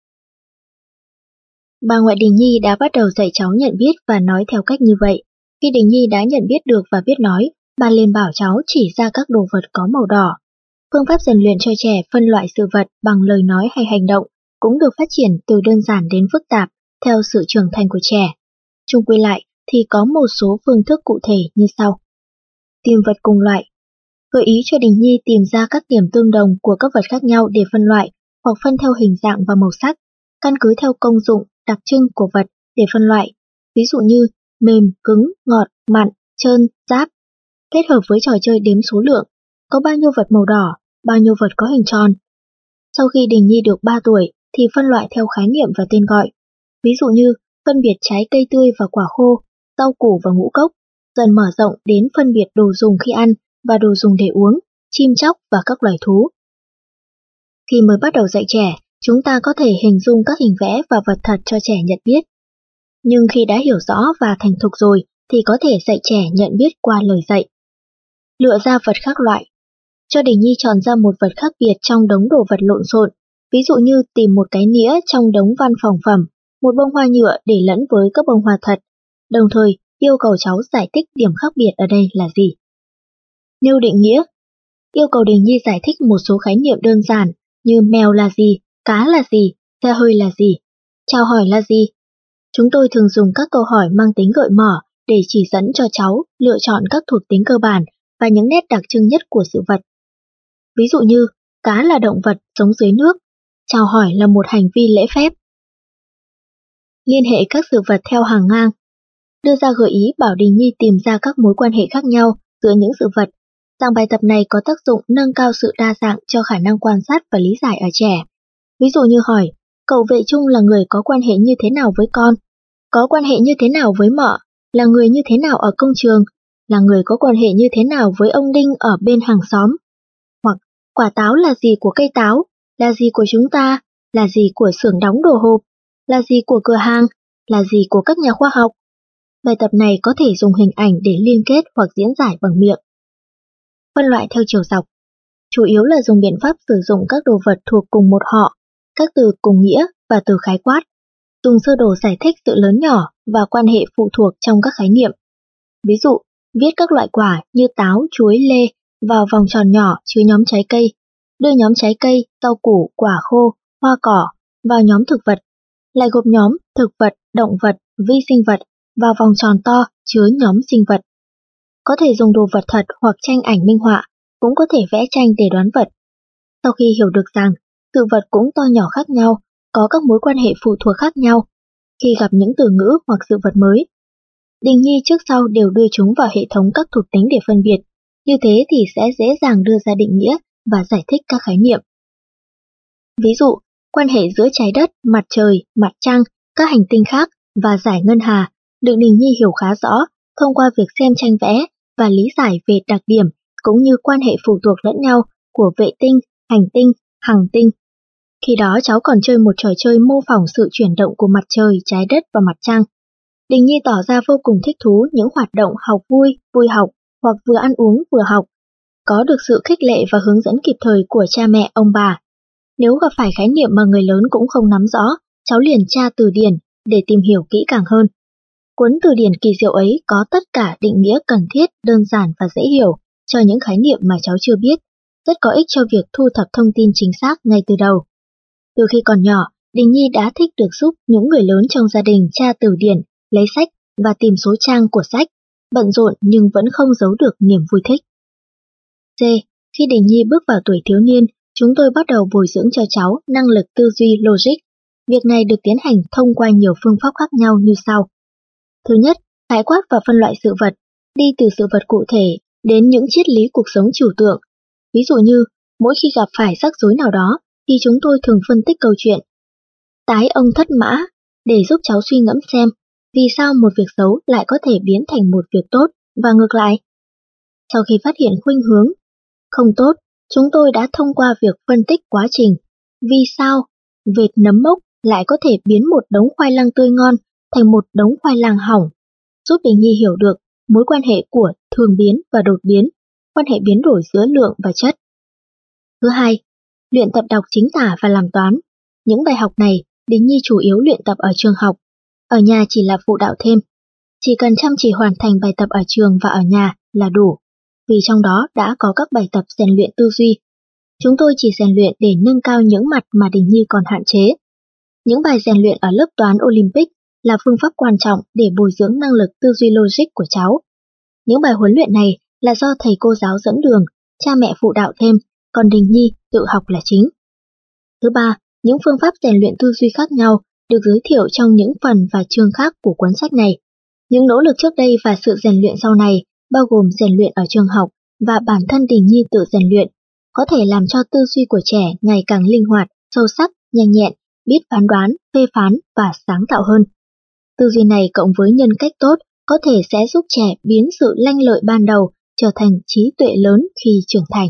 Bà ngoại Đình Nhi đã bắt đầu dạy cháu nhận biết và nói theo cách như vậy. Khi Đình Nhi đã nhận biết được và biết nói, bà liền bảo cháu chỉ ra các đồ vật có màu đỏ. Phương pháp rèn luyện cho trẻ phân loại sự vật bằng lời nói hay hành động cũng được phát triển từ đơn giản đến phức tạp theo sự trưởng thành của trẻ. Chung quy lại thì có một số phương thức cụ thể như sau. Tìm vật cùng loại. Gợi ý cho Đình Nhi tìm ra các điểm tương đồng của các vật khác nhau để phân loại hoặc phân theo hình dạng và màu sắc, căn cứ theo công dụng, đặc trưng của vật để phân loại, ví dụ như mềm, cứng, ngọt, mặn, trơn, ráp. Kết hợp với trò chơi đếm số lượng, có bao nhiêu vật màu đỏ, bao nhiêu vật có hình tròn. Sau khi Đình Nhi được ba tuổi thì phân loại theo khái niệm và tên gọi, ví dụ như phân biệt trái cây tươi và quả khô, rau củ và ngũ cốc, dần mở rộng đến phân biệt đồ dùng khi ăn và đồ dùng để uống, chim chóc và các loài thú. Khi mới bắt đầu dạy trẻ, chúng ta có thể hình dung các hình vẽ và vật thật cho trẻ nhận biết. Nhưng khi đã hiểu rõ và thành thục rồi thì có thể dạy trẻ nhận biết qua lời dạy. Lựa ra vật khác loại. Cho Đình Nhi chọn ra một vật khác biệt trong đống đồ vật lộn xộn, ví dụ như tìm một cái nĩa trong đống văn phòng phẩm, một bông hoa nhựa để lẫn với các bông hoa thật, đồng thời yêu cầu cháu giải thích điểm khác biệt ở đây là gì. Nêu định nghĩa. Yêu cầu Đình Nhi giải thích một số khái niệm đơn giản như mèo là gì, cá là gì, xe hơi là gì, chào hỏi là gì. Chúng tôi thường dùng các câu hỏi mang tính gợi mở để chỉ dẫn cho cháu lựa chọn các thuộc tính cơ bản và những nét đặc trưng nhất của sự vật. Ví dụ như, cá là động vật sống dưới nước, chào hỏi là một hành vi lễ phép. Liên hệ các sự vật theo hàng ngang. Đưa ra gợi ý bảo Đình Nhi tìm ra các mối quan hệ khác nhau giữa những sự vật. Dạng bài tập này có tác dụng nâng cao sự đa dạng cho khả năng quan sát và lý giải ở trẻ. Ví dụ như hỏi, cậu Vệ Trung là người có quan hệ như thế nào với con? Có quan hệ như thế nào với mợ? Là người như thế nào ở công trường? Là người có quan hệ như thế nào với ông Đinh ở bên hàng xóm? Hoặc, quả táo là gì của cây táo? Là gì của chúng ta? Là gì của xưởng đóng đồ hộp? Là gì của cửa hàng? Là gì của các nhà khoa học? Bài tập này có thể dùng hình ảnh để liên kết hoặc diễn giải bằng miệng. Phân loại theo chiều dọc. Chủ yếu là dùng biện pháp sử dụng các đồ vật thuộc cùng một họ, các từ cùng nghĩa và từ khái quát. Dùng sơ đồ giải thích sự lớn nhỏ và quan hệ phụ thuộc trong các khái niệm. Ví dụ, viết các loại quả như táo, chuối, lê vào vòng tròn nhỏ chứa nhóm trái cây, đưa nhóm trái cây, rau củ, quả khô, hoa cỏ vào nhóm thực vật, lại gộp nhóm thực vật, động vật, vi sinh vật vào vòng tròn to chứa nhóm sinh vật. Có thể dùng đồ vật thật hoặc tranh ảnh minh họa, cũng có thể vẽ tranh để đoán vật. Sau khi hiểu được rằng sự vật cũng to nhỏ khác nhau, có các mối quan hệ phụ thuộc khác nhau, khi gặp những từ ngữ hoặc sự vật mới, Đình Nhi trước sau đều đưa chúng vào hệ thống các thuộc tính để phân biệt, như thế thì sẽ dễ dàng đưa ra định nghĩa và giải thích các khái niệm. Ví dụ, quan hệ giữa trái đất, mặt trời, mặt trăng, các hành tinh khác và giải ngân hà được Đình Nhi hiểu khá rõ thông qua việc xem tranh vẽ và lý giải về đặc điểm, cũng như quan hệ phụ thuộc lẫn nhau của vệ tinh, hành tinh, hằng tinh. Khi đó cháu còn chơi một trò chơi mô phỏng sự chuyển động của mặt trời, trái đất và mặt trăng. Đình Nhi tỏ ra vô cùng thích thú những hoạt động học vui, vui học hoặc vừa ăn uống vừa học, có được sự khích lệ và hướng dẫn kịp thời của cha mẹ ông bà. Nếu gặp phải khái niệm mà người lớn cũng không nắm rõ, cháu liền tra từ điển để tìm hiểu kỹ càng hơn. Cuốn từ điển kỳ diệu ấy có tất cả định nghĩa cần thiết, đơn giản và dễ hiểu cho những khái niệm mà cháu chưa biết, rất có ích cho việc thu thập thông tin chính xác ngay từ đầu. Từ khi còn nhỏ, Đình Nhi đã thích được giúp những người lớn trong gia đình tra từ điển, lấy sách và tìm số trang của sách, bận rộn nhưng vẫn không giấu được niềm vui thích. C. Khi Đình Nhi bước vào tuổi thiếu niên, chúng tôi bắt đầu bồi dưỡng cho cháu năng lực tư duy logic. Việc này được tiến hành thông qua nhiều phương pháp khác nhau như sau. Thứ nhất, khái quát và phân loại sự vật, đi từ sự vật cụ thể đến những triết lý cuộc sống trừu tượng. Ví dụ như, mỗi khi gặp phải rắc rối nào đó, thì chúng tôi thường phân tích câu chuyện. Tái ông thất mã, để giúp cháu suy ngẫm xem, vì sao một việc xấu lại có thể biến thành một việc tốt, và ngược lại. Sau khi phát hiện khuynh hướng không tốt, chúng tôi đã thông qua việc phân tích quá trình, vì sao vệt nấm mốc lại có thể biến một đống khoai lang tươi ngon thành một đống khoai lang hỏng, giúp Đình Nhi hiểu được mối quan hệ của thường biến và đột biến, quan hệ biến đổi giữa lượng và chất. Thứ hai, luyện tập đọc chính tả và làm toán. Những bài học này, Đình Nhi chủ yếu luyện tập ở trường học, ở nhà chỉ là phụ đạo thêm. Chỉ cần chăm chỉ hoàn thành bài tập ở trường và ở nhà là đủ, vì trong đó đã có các bài tập rèn luyện tư duy. Chúng tôi chỉ rèn luyện để nâng cao những mặt mà Đình Nhi còn hạn chế. Những bài rèn luyện ở lớp toán Olympic là phương pháp quan trọng để bồi dưỡng năng lực tư duy logic của cháu. Những bài huấn luyện này là do thầy cô giáo dẫn đường, cha mẹ phụ đạo thêm, còn Đình Nhi tự học là chính. Thứ ba, những phương pháp rèn luyện tư duy khác nhau được giới thiệu trong những phần và chương khác của cuốn sách này. Những nỗ lực trước đây và sự rèn luyện sau này, bao gồm rèn luyện ở trường học và bản thân Đình Nhi tự rèn luyện, có thể làm cho tư duy của trẻ ngày càng linh hoạt, sâu sắc, nhanh nhẹn, biết phán đoán, phê phán và sáng tạo hơn. Tư duy này cộng với nhân cách tốt có thể sẽ giúp trẻ biến sự lanh lợi ban đầu trở thành trí tuệ lớn khi trưởng thành.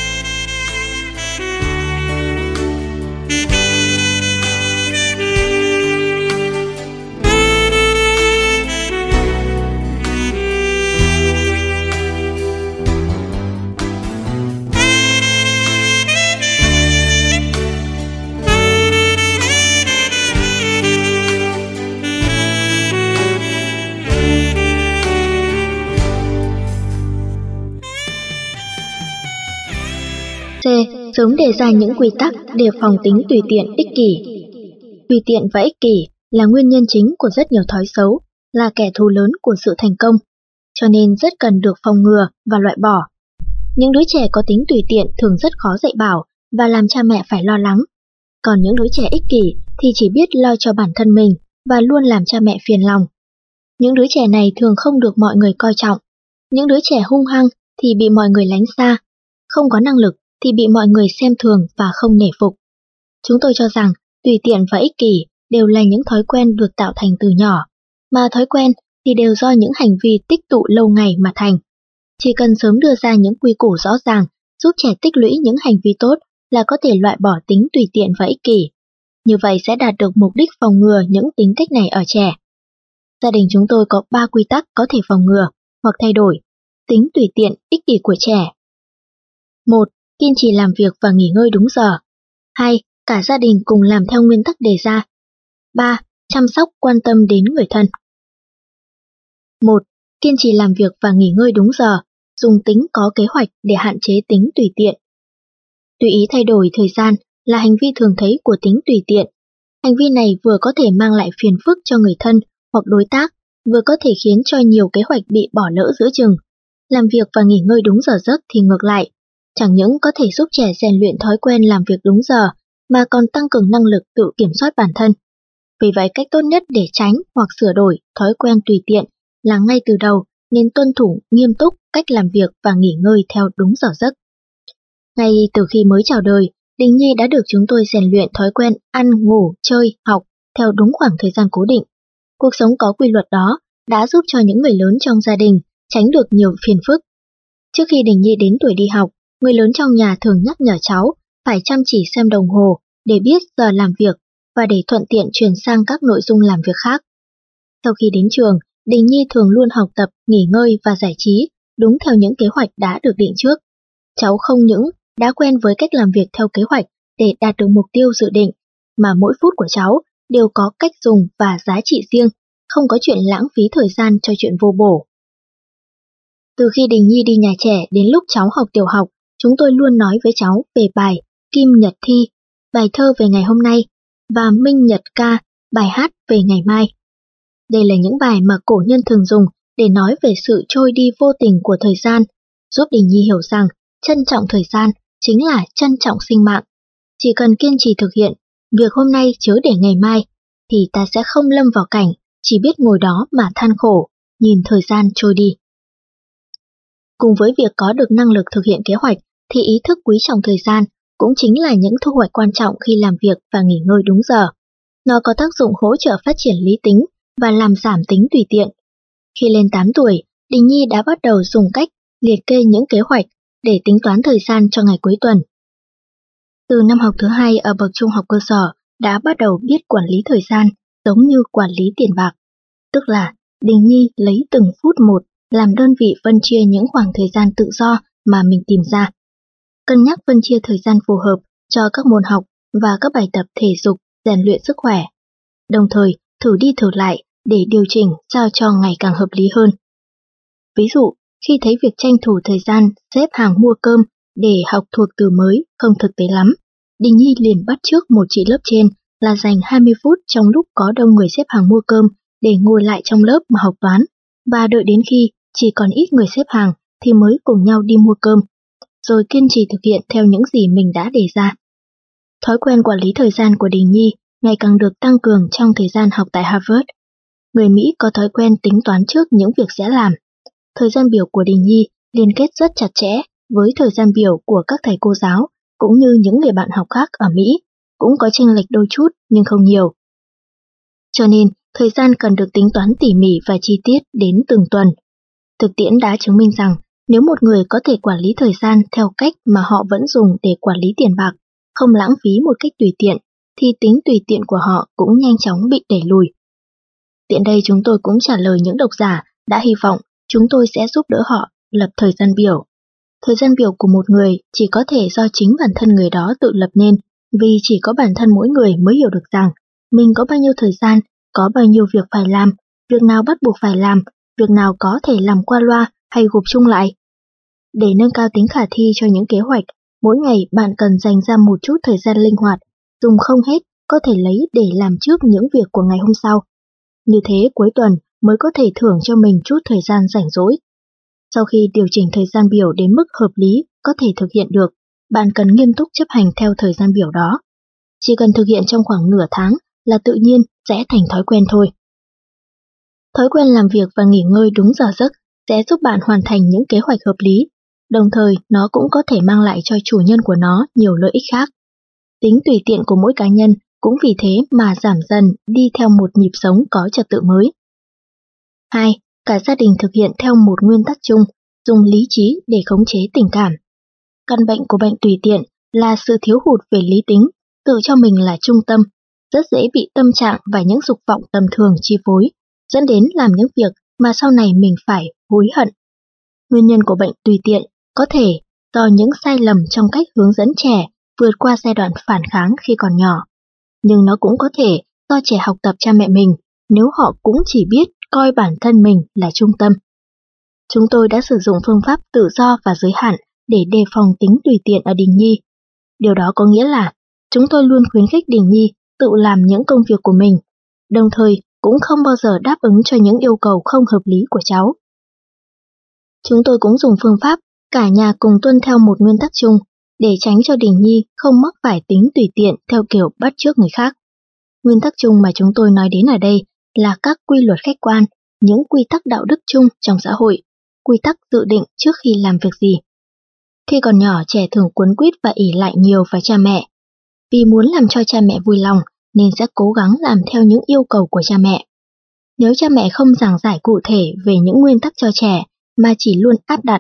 C. Sớm đề ra những quy tắc để phòng tính tùy tiện ích kỷ. Tùy tiện và ích kỷ là nguyên nhân chính của rất nhiều thói xấu, là kẻ thù lớn của sự thành công, cho nên rất cần được phòng ngừa và loại bỏ. Những đứa trẻ có tính tùy tiện thường rất khó dạy bảo và làm cha mẹ phải lo lắng. Còn những đứa trẻ ích kỷ thì chỉ biết lo cho bản thân mình và luôn làm cha mẹ phiền lòng. Những đứa trẻ này thường không được mọi người coi trọng. Những đứa trẻ hung hăng thì bị mọi người lánh xa, không có năng lực thì bị mọi người xem thường và không nể phục. Chúng tôi cho rằng tùy tiện và ích kỷ đều là những thói quen được tạo thành từ nhỏ, mà thói quen thì đều do những hành vi tích tụ lâu ngày mà thành. Chỉ cần sớm đưa ra những quy củ rõ ràng, giúp trẻ tích lũy những hành vi tốt là có thể loại bỏ tính tùy tiện và ích kỷ. Như vậy sẽ đạt được mục đích phòng ngừa những tính cách này ở trẻ. Gia đình chúng tôi có ba quy tắc có thể phòng ngừa hoặc thay đổi tính tùy tiện, ích kỷ của trẻ. một. Kiên trì làm việc và nghỉ ngơi đúng giờ. hai. Cả gia đình cùng làm theo nguyên tắc đề ra. ba. Chăm sóc, quan tâm đến người thân. một. Kiên trì làm việc và nghỉ ngơi đúng giờ, dùng tính có kế hoạch để hạn chế tính tùy tiện. Tùy ý thay đổi thời gian là hành vi thường thấy của tính tùy tiện. Hành vi này vừa có thể mang lại phiền phức cho người thân hoặc đối tác, vừa có thể khiến cho nhiều kế hoạch bị bỏ lỡ giữa chừng. Làm việc và nghỉ ngơi đúng giờ giấc thì ngược lại, chẳng những có thể giúp trẻ rèn luyện thói quen làm việc đúng giờ, mà còn tăng cường năng lực tự kiểm soát bản thân. Vì vậy cách tốt nhất để tránh hoặc sửa đổi thói quen tùy tiện là ngay từ đầu nên tuân thủ nghiêm túc cách làm việc và nghỉ ngơi theo đúng giờ giấc. Ngay từ khi mới chào đời, Đình Nhi đã được chúng tôi rèn luyện thói quen ăn, ngủ, chơi, học theo đúng khoảng thời gian cố định. Cuộc sống có quy luật đó đã giúp cho những người lớn trong gia đình tránh được nhiều phiền phức. Trước khi Đình Nhi đến tuổi đi học, người lớn trong nhà thường nhắc nhở cháu phải chăm chỉ xem đồng hồ để biết giờ làm việc và để thuận tiện chuyển sang các nội dung làm việc khác. Sau khi đến trường, Đình Nhi thường luôn học tập, nghỉ ngơi và giải trí đúng theo những kế hoạch đã được định trước. Cháu không những đã quen với cách làm việc theo kế hoạch để đạt được mục tiêu dự định, mà mỗi phút của cháu đều có cách dùng và giá trị riêng, không có chuyện lãng phí thời gian cho chuyện vô bổ. Từ khi Đình Nhi đi nhà trẻ đến lúc cháu học tiểu học, chúng tôi luôn nói với cháu về bài Kim Nhật Thi, bài thơ về ngày hôm nay, và Minh Nhật Ca, bài hát về ngày mai. Đây là những bài mà cổ nhân thường dùng để nói về sự trôi đi vô tình của thời gian, giúp Đình Nhi hiểu rằng trân trọng thời gian chính là trân trọng sinh mạng. Chỉ cần kiên trì thực hiện việc hôm nay chớ để ngày mai, thì ta sẽ không lâm vào cảnh chỉ biết ngồi đó mà than khổ, nhìn thời gian trôi đi. Cùng với việc có được năng lực thực hiện kế hoạch, thì ý thức quý trọng thời gian cũng chính là những thu hoạch quan trọng khi làm việc và nghỉ ngơi đúng giờ. Nó có tác dụng hỗ trợ phát triển lý tính và làm giảm tính tùy tiện. Khi lên tám tuổi, Đình Nhi đã bắt đầu dùng cách liệt kê những kế hoạch để tính toán thời gian cho ngày cuối tuần. Từ năm học thứ hai ở bậc trung học cơ sở đã bắt đầu biết quản lý thời gian giống như quản lý tiền bạc. Tức là Đình Nhi lấy từng phút một làm đơn vị phân chia những khoảng thời gian tự do mà mình tìm ra. Cân nhắc phân chia thời gian phù hợp cho các môn học và các bài tập thể dục, rèn luyện sức khỏe. Đồng thời thử đi thử lại để điều chỉnh sao cho ngày càng hợp lý hơn. Ví dụ, khi thấy việc tranh thủ thời gian xếp hàng mua cơm để học thuộc từ mới không thực tế lắm, Đình Nhi liền bắt chước một chị lớp trên là dành hai mươi phút trong lúc có đông người xếp hàng mua cơm để ngồi lại trong lớp mà học toán, và đợi đến khi chỉ còn ít người xếp hàng thì mới cùng nhau đi mua cơm, rồi kiên trì thực hiện theo những gì mình đã đề ra. Thói quen quản lý thời gian của Đình Nhi ngày càng được tăng cường trong thời gian học tại Harvard. Người Mỹ có thói quen tính toán trước những việc sẽ làm. Thời gian biểu của Đình Nhi liên kết rất chặt chẽ với thời gian biểu của các thầy cô giáo cũng như những người bạn học khác ở Mỹ, cũng có chênh lệch đôi chút nhưng không nhiều. Cho nên, thời gian cần được tính toán tỉ mỉ và chi tiết đến từng tuần. Thực tiễn đã chứng minh rằng nếu một người có thể quản lý thời gian theo cách mà họ vẫn dùng để quản lý tiền bạc, không lãng phí một cách tùy tiện, thì tính tùy tiện của họ cũng nhanh chóng bị đẩy lùi. Tiện đây chúng tôi cũng trả lời những độc giả đã hy vọng chúng tôi sẽ giúp đỡ họ lập thời gian biểu. Thời gian biểu của một người chỉ có thể do chính bản thân người đó tự lập nên, vì chỉ có bản thân mỗi người mới hiểu được rằng mình có bao nhiêu thời gian, có bao nhiêu việc phải làm, việc nào bắt buộc phải làm, việc nào có thể làm qua loa hay gộp chung lại. Để nâng cao tính khả thi cho những kế hoạch, mỗi ngày bạn cần dành ra một chút thời gian linh hoạt, dùng không hết có thể lấy để làm trước những việc của ngày hôm sau. Như thế cuối tuần mới có thể thưởng cho mình chút thời gian rảnh rỗi. Sau khi điều chỉnh thời gian biểu đến mức hợp lý có thể thực hiện được, bạn cần nghiêm túc chấp hành theo thời gian biểu đó. Chỉ cần thực hiện trong khoảng nửa tháng là tự nhiên sẽ thành thói quen thôi. Thói quen làm việc và nghỉ ngơi đúng giờ giấc sẽ giúp bạn hoàn thành những kế hoạch hợp lý, đồng thời nó cũng có thể mang lại cho chủ nhân của nó nhiều lợi ích khác. Tính tùy tiện của mỗi cá nhân cũng vì thế mà giảm dần đi theo một nhịp sống có trật tự mới. hai. Cả gia đình thực hiện theo một nguyên tắc chung, dùng lý trí để khống chế tình cảm. Căn bệnh của bệnh tùy tiện là sự thiếu hụt về lý tính, tự cho mình là trung tâm, rất dễ bị tâm trạng và những dục vọng tầm thường chi phối, dẫn đến làm những việc mà sau này mình phải hối hận. Nguyên nhân của bệnh tùy tiện có thể do những sai lầm trong cách hướng dẫn trẻ vượt qua giai đoạn phản kháng khi còn nhỏ, nhưng nó cũng có thể do trẻ học tập cha mẹ mình nếu họ cũng chỉ biết coi bản thân mình là trung tâm. Chúng tôi đã sử dụng phương pháp tự do và giới hạn để đề phòng tính tùy tiện ở Đình Nhi. Điều đó có nghĩa là chúng tôi luôn khuyến khích Đình Nhi tự làm những công việc của mình, đồng thời cũng không bao giờ đáp ứng cho những yêu cầu không hợp lý của cháu. Chúng tôi cũng dùng phương pháp cả nhà cùng tuân theo một nguyên tắc chung để tránh cho Đình Nhi không mắc phải tính tùy tiện theo kiểu bắt chước người khác. Nguyên tắc chung mà chúng tôi nói đến ở đây là các quy luật khách quan, những quy tắc đạo đức chung trong xã hội, quy tắc dự định trước khi làm việc gì. Khi còn nhỏ, trẻ thường cuốn quýt và ỷ lại nhiều vào cha mẹ. Vì muốn làm cho cha mẹ vui lòng nên sẽ cố gắng làm theo những yêu cầu của cha mẹ. Nếu cha mẹ không giảng giải cụ thể về những nguyên tắc cho trẻ mà chỉ luôn áp đặt,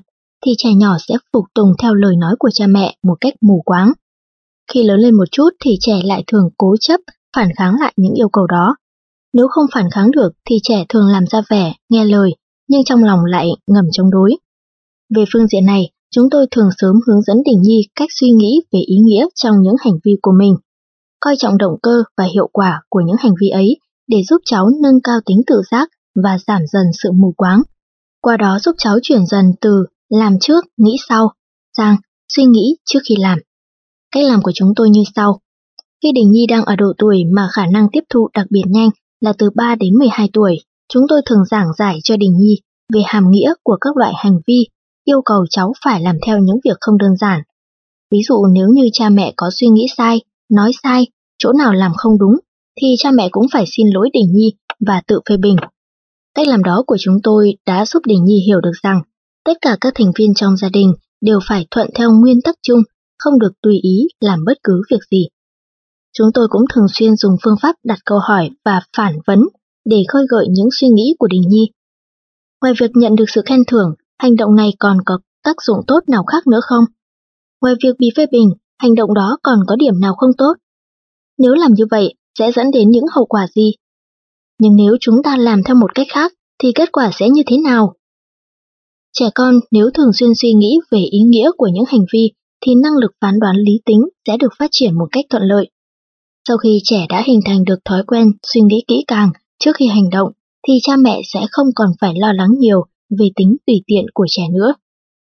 thì trẻ nhỏ sẽ phục tùng theo lời nói của cha mẹ một cách mù quáng. Khi lớn lên một chút thì trẻ lại thường cố chấp phản kháng lại những yêu cầu đó. Nếu không phản kháng được thì trẻ thường làm ra vẻ, nghe lời, nhưng trong lòng lại ngầm chống đối. Về phương diện này, chúng tôi thường sớm hướng dẫn Đình Nhi cách suy nghĩ về ý nghĩa trong những hành vi của mình, coi trọng động cơ và hiệu quả của những hành vi ấy để giúp cháu nâng cao tính tự giác và giảm dần sự mù quáng. Qua đó giúp cháu chuyển dần từ làm trước, nghĩ sau, sang suy nghĩ trước khi làm. Cách làm của chúng tôi như sau. Khi Đình Nhi đang ở độ tuổi mà khả năng tiếp thu đặc biệt nhanh là từ ba đến mười hai tuổi, chúng tôi thường giảng giải cho Đình Nhi về hàm nghĩa của các loại hành vi, yêu cầu cháu phải làm theo những việc không đơn giản. Ví dụ nếu như cha mẹ có suy nghĩ sai, nói sai, chỗ nào làm không đúng, thì cha mẹ cũng phải xin lỗi Đình Nhi và tự phê bình. Cách làm đó của chúng tôi đã giúp Đình Nhi hiểu được rằng tất cả các thành viên trong gia đình đều phải thuận theo nguyên tắc chung, không được tùy ý làm bất cứ việc gì. Chúng tôi cũng thường xuyên dùng phương pháp đặt câu hỏi và phản vấn để khơi gợi những suy nghĩ của Đình Nhi. Ngoài việc nhận được sự khen thưởng, hành động này còn có tác dụng tốt nào khác nữa không? Ngoài việc bị phê bình, hành động đó còn có điểm nào không tốt? Nếu làm như vậy, sẽ dẫn đến những hậu quả gì? Nhưng nếu chúng ta làm theo một cách khác, thì kết quả sẽ như thế nào? Trẻ con nếu thường xuyên suy nghĩ về ý nghĩa của những hành vi, thì năng lực phán đoán lý tính sẽ được phát triển một cách thuận lợi. Sau khi trẻ đã hình thành được thói quen suy nghĩ kỹ càng trước khi hành động, thì cha mẹ sẽ không còn phải lo lắng nhiều về tính tùy tiện của trẻ nữa.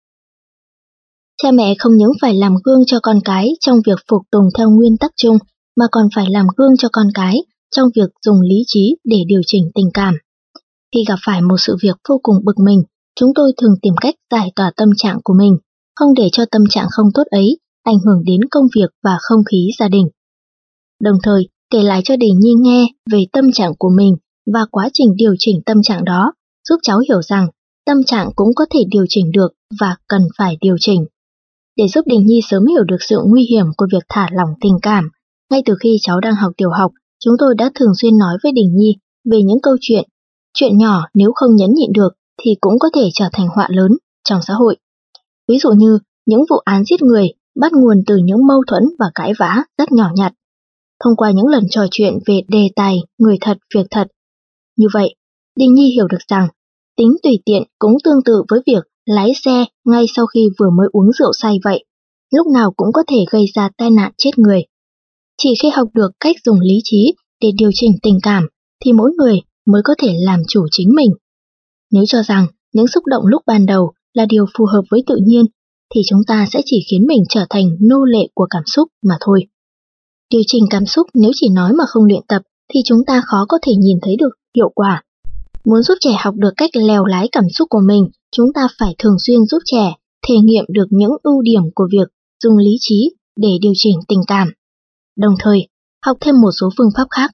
Cha mẹ không những phải làm gương cho con cái trong việc phục tùng theo nguyên tắc chung, mà còn phải làm gương cho con cái trong việc dùng lý trí để điều chỉnh tình cảm. Khi gặp phải một sự việc vô cùng bực mình, chúng tôi thường tìm cách giải tỏa tâm trạng của mình, không để cho tâm trạng không tốt ấy ảnh hưởng đến công việc và không khí gia đình. Đồng thời, kể lại cho Đình Nhi nghe về tâm trạng của mình và quá trình điều chỉnh tâm trạng đó, giúp cháu hiểu rằng tâm trạng cũng có thể điều chỉnh được và cần phải điều chỉnh. Để giúp Đình Nhi sớm hiểu được sự nguy hiểm của việc thả lỏng tình cảm, ngay từ khi cháu đang học tiểu học, chúng tôi đã thường xuyên nói với Đình Nhi về những câu chuyện. Chuyện nhỏ nếu không nhẫn nhịn được thì cũng có thể trở thành họa lớn trong xã hội. Ví dụ như những vụ án giết người bắt nguồn từ những mâu thuẫn và cãi vã rất nhỏ nhặt. Thông qua những lần trò chuyện về đề tài người thật việc thật. Như vậy, Đình Nhi hiểu được rằng tính tùy tiện cũng tương tự với việc lái xe ngay sau khi vừa mới uống rượu say vậy, lúc nào cũng có thể gây ra tai nạn chết người. Chỉ khi học được cách dùng lý trí để điều chỉnh tình cảm thì mỗi người mới có thể làm chủ chính mình. Nếu cho rằng những xúc động lúc ban đầu là điều phù hợp với tự nhiên, thì chúng ta sẽ chỉ khiến mình trở thành nô lệ của cảm xúc mà thôi. Điều chỉnh cảm xúc nếu chỉ nói mà không luyện tập thì chúng ta khó có thể nhìn thấy được hiệu quả. Muốn giúp trẻ học được cách lèo lái cảm xúc của mình, chúng ta phải thường xuyên giúp trẻ thể nghiệm được những ưu điểm của việc dùng lý trí để điều chỉnh tình cảm. Đồng thời, học thêm một số phương pháp khác.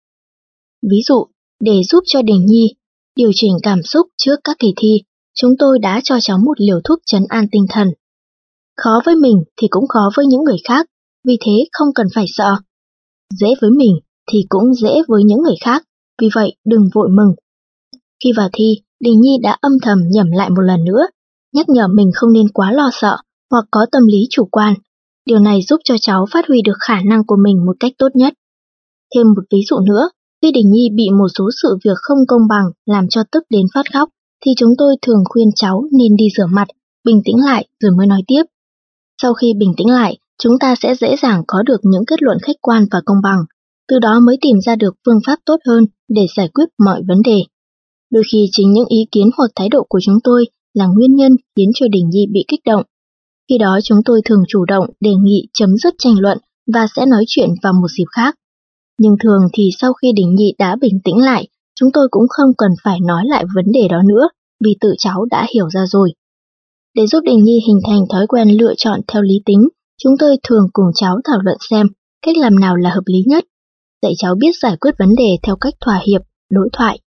Ví dụ, để giúp cho Đình Nhi điều chỉnh cảm xúc trước các kỳ thi, chúng tôi đã cho cháu một liều thuốc trấn an tinh thần. Khó với mình thì cũng khó với những người khác, vì thế không cần phải sợ. Dễ với mình thì cũng dễ với những người khác, vì vậy đừng vội mừng. Khi vào thi, Đình Nhi đã âm thầm nhẩm lại một lần nữa, nhắc nhở mình không nên quá lo sợ hoặc có tâm lý chủ quan. Điều này giúp cho cháu phát huy được khả năng của mình một cách tốt nhất. Thêm một ví dụ nữa, khi Đình Nhi bị một số sự việc không công bằng làm cho tức đến phát khóc, thì chúng tôi thường khuyên cháu nên đi rửa mặt, bình tĩnh lại rồi mới nói tiếp. Sau khi bình tĩnh lại, chúng ta sẽ dễ dàng có được những kết luận khách quan và công bằng, từ đó mới tìm ra được phương pháp tốt hơn để giải quyết mọi vấn đề. Đôi khi chính những ý kiến hoặc thái độ của chúng tôi là nguyên nhân khiến cho Đình Nhi bị kích động. Khi đó chúng tôi thường chủ động đề nghị chấm dứt tranh luận và sẽ nói chuyện vào một dịp khác. Nhưng thường thì sau khi Đình Nhi đã bình tĩnh lại, chúng tôi cũng không cần phải nói lại vấn đề đó nữa, vì tự cháu đã hiểu ra rồi. Để giúp Đình Nhi hình thành thói quen lựa chọn theo lý tính, chúng tôi thường cùng cháu thảo luận xem cách làm nào là hợp lý nhất, dạy cháu biết giải quyết vấn đề theo cách thỏa hiệp, đối thoại.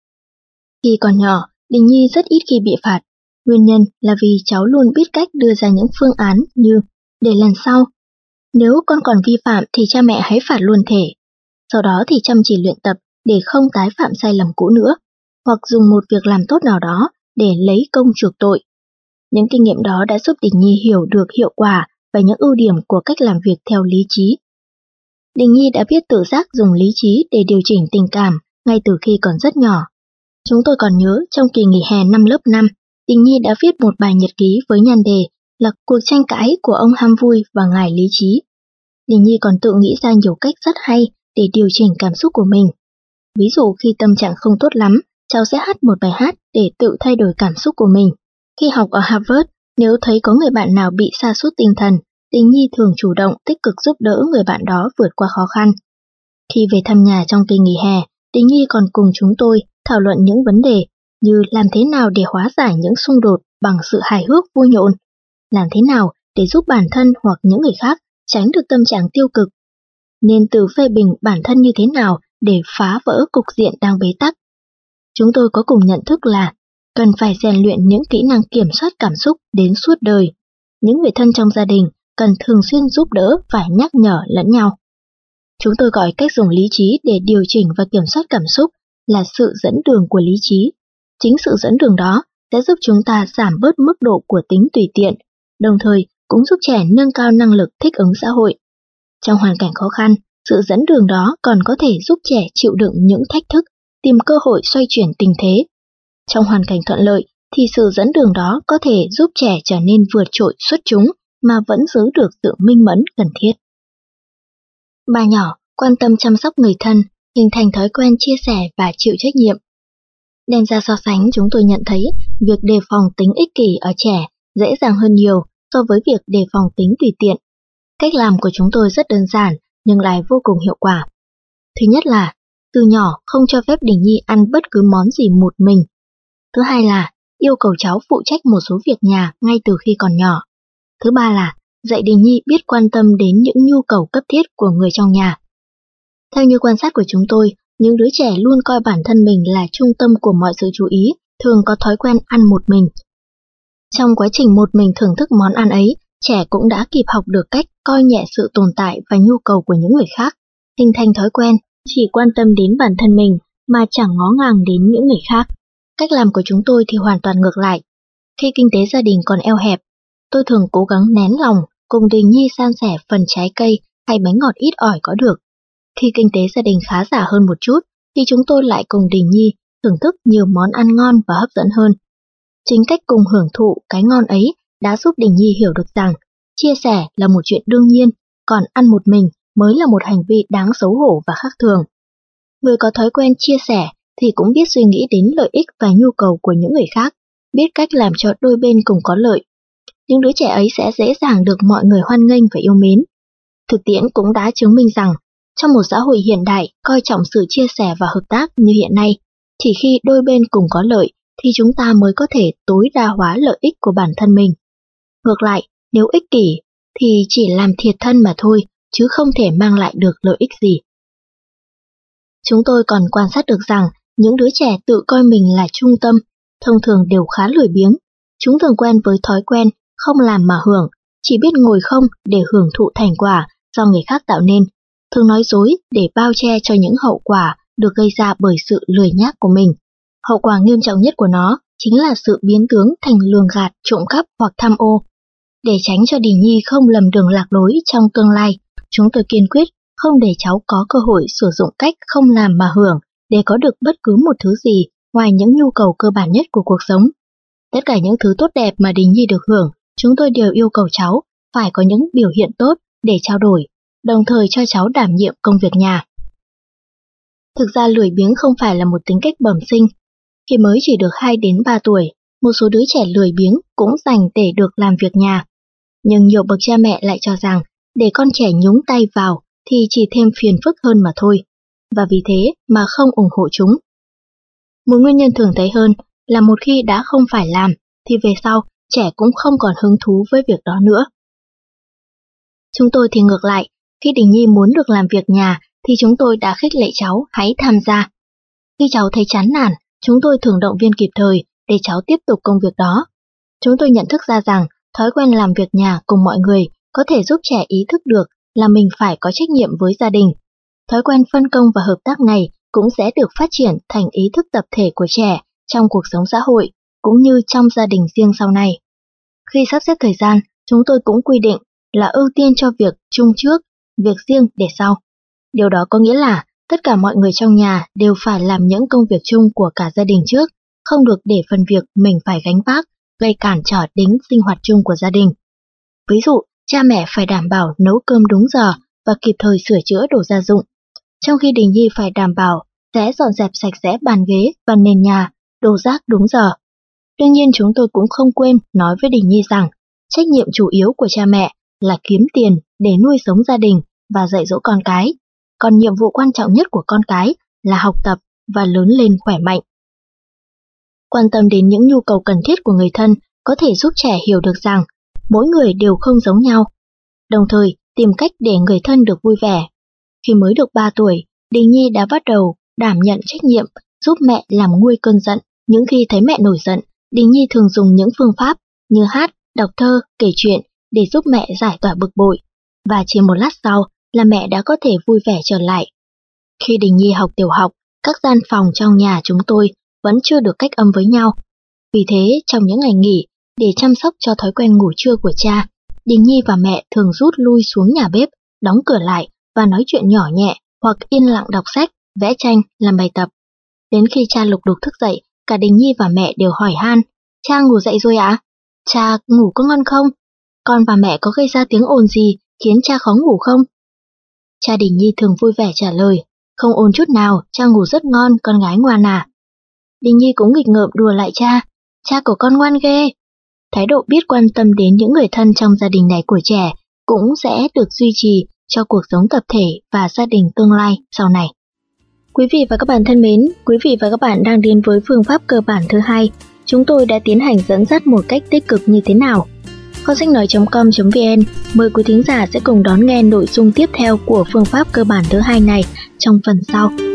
Khi còn nhỏ, Đình Nhi rất ít khi bị phạt. Nguyên nhân là vì cháu luôn biết cách đưa ra những phương án như để lần sau. Nếu con còn vi phạm thì cha mẹ hãy phạt luôn thể. Sau đó thì chăm chỉ luyện tập để không tái phạm sai lầm cũ nữa, hoặc dùng một việc làm tốt nào đó để lấy công chuộc tội. Những kinh nghiệm đó đã giúp Đình Nhi hiểu được hiệu quả và những ưu điểm của cách làm việc theo lý trí. Đình Nhi đã biết tự giác dùng lý trí để điều chỉnh tình cảm ngay từ khi còn rất nhỏ. Chúng tôi còn nhớ trong kỳ nghỉ hè năm lớp năm, Đình Nhi đã viết một bài nhật ký với nhan đề là cuộc tranh cãi của ông ham vui và ngài lý trí. Đình Nhi còn tự nghĩ ra nhiều cách rất hay để điều chỉnh cảm xúc của mình. Ví dụ khi tâm trạng không tốt lắm, cháu sẽ hát một bài hát để tự thay đổi cảm xúc của mình. Khi học ở Harvard, nếu thấy có người bạn nào bị sa sút tinh thần, Đình Nhi thường chủ động tích cực giúp đỡ người bạn đó vượt qua khó khăn. Khi về thăm nhà trong kỳ nghỉ hè, Đình Nhi còn cùng chúng tôi thảo luận những vấn đề như làm thế nào để hóa giải những xung đột bằng sự hài hước vui nhộn, làm thế nào để giúp bản thân hoặc những người khác tránh được tâm trạng tiêu cực, nên tự phê bình bản thân như thế nào để phá vỡ cục diện đang bế tắc. Chúng tôi có cùng nhận thức là cần phải rèn luyện những kỹ năng kiểm soát cảm xúc đến suốt đời. Những người thân trong gia đình cần thường xuyên giúp đỡ và nhắc nhở lẫn nhau. Chúng tôi gọi cách dùng lý trí để điều chỉnh và kiểm soát cảm xúc là sự dẫn đường của lý trí. Chính sự dẫn đường đó sẽ giúp chúng ta giảm bớt mức độ của tính tùy tiện, đồng thời cũng giúp trẻ nâng cao năng lực thích ứng xã hội. Trong hoàn cảnh khó khăn, sự dẫn đường đó còn có thể giúp trẻ chịu đựng những thách thức, tìm cơ hội xoay chuyển tình thế. Trong hoàn cảnh thuận lợi thì sự dẫn đường đó có thể giúp trẻ trở nên vượt trội xuất chúng mà vẫn giữ được sự minh mẫn cần thiết. Ba nhỏ quan tâm chăm sóc người thân, hình thành thói quen chia sẻ và chịu trách nhiệm. Đem ra so sánh, chúng tôi nhận thấy việc đề phòng tính ích kỷ ở trẻ dễ dàng hơn nhiều so với việc đề phòng tính tùy tiện. Cách làm của chúng tôi rất đơn giản nhưng lại vô cùng hiệu quả. Thứ nhất là, từ nhỏ không cho phép Đình Nhi ăn bất cứ món gì một mình. Thứ hai là, yêu cầu cháu phụ trách một số việc nhà ngay từ khi còn nhỏ. Thứ ba là, dạy Đình Nhi biết quan tâm đến những nhu cầu cấp thiết của người trong nhà. Theo như quan sát của chúng tôi, những đứa trẻ luôn coi bản thân mình là trung tâm của mọi sự chú ý, thường có thói quen ăn một mình. Trong quá trình một mình thưởng thức món ăn ấy, trẻ cũng đã kịp học được cách coi nhẹ sự tồn tại và nhu cầu của những người khác, hình thành thói quen chỉ quan tâm đến bản thân mình mà chẳng ngó ngàng đến những người khác. Cách làm của chúng tôi thì hoàn toàn ngược lại. Khi kinh tế gia đình còn eo hẹp, tôi thường cố gắng nén lòng cùng Đình Nhi san sẻ phần trái cây hay bánh ngọt ít ỏi có được. Khi kinh tế gia đình khá giả hơn một chút, thì chúng tôi lại cùng Đình Nhi thưởng thức nhiều món ăn ngon và hấp dẫn hơn. Chính cách cùng hưởng thụ cái ngon ấy đã giúp Đình Nhi hiểu được rằng chia sẻ là một chuyện đương nhiên, còn ăn một mình mới là một hành vi đáng xấu hổ và khác thường. Người có thói quen chia sẻ thì cũng biết suy nghĩ đến lợi ích và nhu cầu của những người khác, biết cách làm cho đôi bên cùng có lợi. Những đứa trẻ ấy sẽ dễ dàng được mọi người hoan nghênh và yêu mến. Thực tiễn cũng đã chứng minh rằng, trong một xã hội hiện đại coi trọng sự chia sẻ và hợp tác như hiện nay, chỉ khi đôi bên cùng có lợi thì chúng ta mới có thể tối đa hóa lợi ích của bản thân mình. Ngược lại, nếu ích kỷ thì chỉ làm thiệt thân mà thôi, chứ không thể mang lại được lợi ích gì. Chúng tôi còn quan sát được rằng những đứa trẻ tự coi mình là trung tâm, thông thường đều khá lười biếng. Chúng thường quen với thói quen không làm mà hưởng, chỉ biết ngồi không để hưởng thụ thành quả do người khác tạo nên, thường nói dối để bao che cho những hậu quả được gây ra bởi sự lười nhác của mình. Hậu quả nghiêm trọng nhất của nó chính là sự biến tướng thành lường gạt, trộm cắp hoặc tham ô. Để tránh cho Đình Nhi không lầm đường lạc lối trong tương lai, chúng tôi kiên quyết không để cháu có cơ hội sử dụng cách không làm mà hưởng để có được bất cứ một thứ gì ngoài những nhu cầu cơ bản nhất của cuộc sống. Tất cả những thứ tốt đẹp mà Đình Nhi được hưởng, chúng tôi đều yêu cầu cháu phải có những biểu hiện tốt để trao đổi, đồng thời cho cháu đảm nhiệm công việc nhà. Thực ra lười biếng không phải là một tính cách bẩm sinh. Khi mới chỉ được hai đến ba tuổi, một số đứa trẻ lười biếng cũng dành để được làm việc nhà. Nhưng nhiều bậc cha mẹ lại cho rằng để con trẻ nhúng tay vào thì chỉ thêm phiền phức hơn mà thôi, và vì thế mà không ủng hộ chúng. Một nguyên nhân thường thấy hơn là một khi đã không phải làm thì về sau trẻ cũng không còn hứng thú với việc đó nữa. Chúng tôi thì ngược lại, khi Đình Nhi muốn được làm việc nhà thì chúng tôi đã khích lệ cháu hãy tham gia. Khi cháu thấy chán nản, chúng tôi thường động viên kịp thời để cháu tiếp tục công việc đó. Chúng tôi nhận thức ra rằng thói quen làm việc nhà cùng mọi người có thể giúp trẻ ý thức được là mình phải có trách nhiệm với gia đình. Thói quen phân công và hợp tác này cũng sẽ được phát triển thành ý thức tập thể của trẻ trong cuộc sống xã hội, cũng như trong gia đình riêng sau này. Khi sắp xếp thời gian, chúng tôi cũng quy định là ưu tiên cho việc chung trước, việc riêng để sau. Điều đó có nghĩa là tất cả mọi người trong nhà đều phải làm những công việc chung của cả gia đình trước, không được để phần việc mình phải gánh vác gây cản trở đến sinh hoạt chung của gia đình. Ví dụ, cha mẹ phải đảm bảo nấu cơm đúng giờ và kịp thời sửa chữa đồ gia dụng, trong khi Đình Nhi phải đảm bảo sẽ dọn dẹp sạch sẽ bàn ghế và nền nhà, đồ rác đúng giờ. Đương nhiên chúng tôi cũng không quên nói với Đình Nhi rằng trách nhiệm chủ yếu của cha mẹ là kiếm tiền để nuôi sống gia đình và dạy dỗ con cái, còn nhiệm vụ quan trọng nhất của con cái là học tập và lớn lên khỏe mạnh. Quan tâm đến những nhu cầu cần thiết của người thân có thể giúp trẻ hiểu được rằng mỗi người đều không giống nhau, đồng thời tìm cách để người thân được vui vẻ. Khi mới được ba tuổi, Đình Nhi đã bắt đầu đảm nhận trách nhiệm giúp mẹ làm nguôi cơn giận. Những khi thấy mẹ nổi giận, Đình Nhi thường dùng những phương pháp như hát, đọc thơ, kể chuyện để giúp mẹ giải tỏa bực bội, và chỉ một lát sau là mẹ đã có thể vui vẻ trở lại. Khi Đình Nhi học tiểu học, các gian phòng trong nhà chúng tôi vẫn chưa được cách âm với nhau. Vì thế, trong những ngày nghỉ, để chăm sóc cho thói quen ngủ trưa của cha, Đình Nhi và mẹ thường rút lui xuống nhà bếp, đóng cửa lại và nói chuyện nhỏ nhẹ hoặc yên lặng đọc sách, vẽ tranh, làm bài tập. Đến khi cha lục đục thức dậy, cả Đình Nhi và mẹ đều hỏi han: "Cha ngủ dậy rồi ạ? À? Cha ngủ có ngon không? Con và mẹ có gây ra tiếng ồn gì khiến cha khó ngủ không?" Cha Đình Nhi thường vui vẻ trả lời: "Không ồn chút nào, cha ngủ rất ngon, con gái ngoan à." Đình Nhi cũng nghịch ngợm đùa lại cha: "Cha của con ngoan ghê." Thái độ biết quan tâm đến những người thân trong gia đình này của trẻ cũng sẽ được duy trì cho cuộc sống tập thể và gia đình tương lai sau này. Quý vị và các bạn thân mến, quý vị và các bạn đang đến với phương pháp cơ bản thứ hai. Chúng tôi đã tiến hành dẫn dắt một cách tích cực như thế nào? Kho sách nói chấm com chấm vn mời quý thính giả sẽ cùng đón nghe nội dung tiếp theo của phương pháp cơ bản thứ hai này trong phần sau.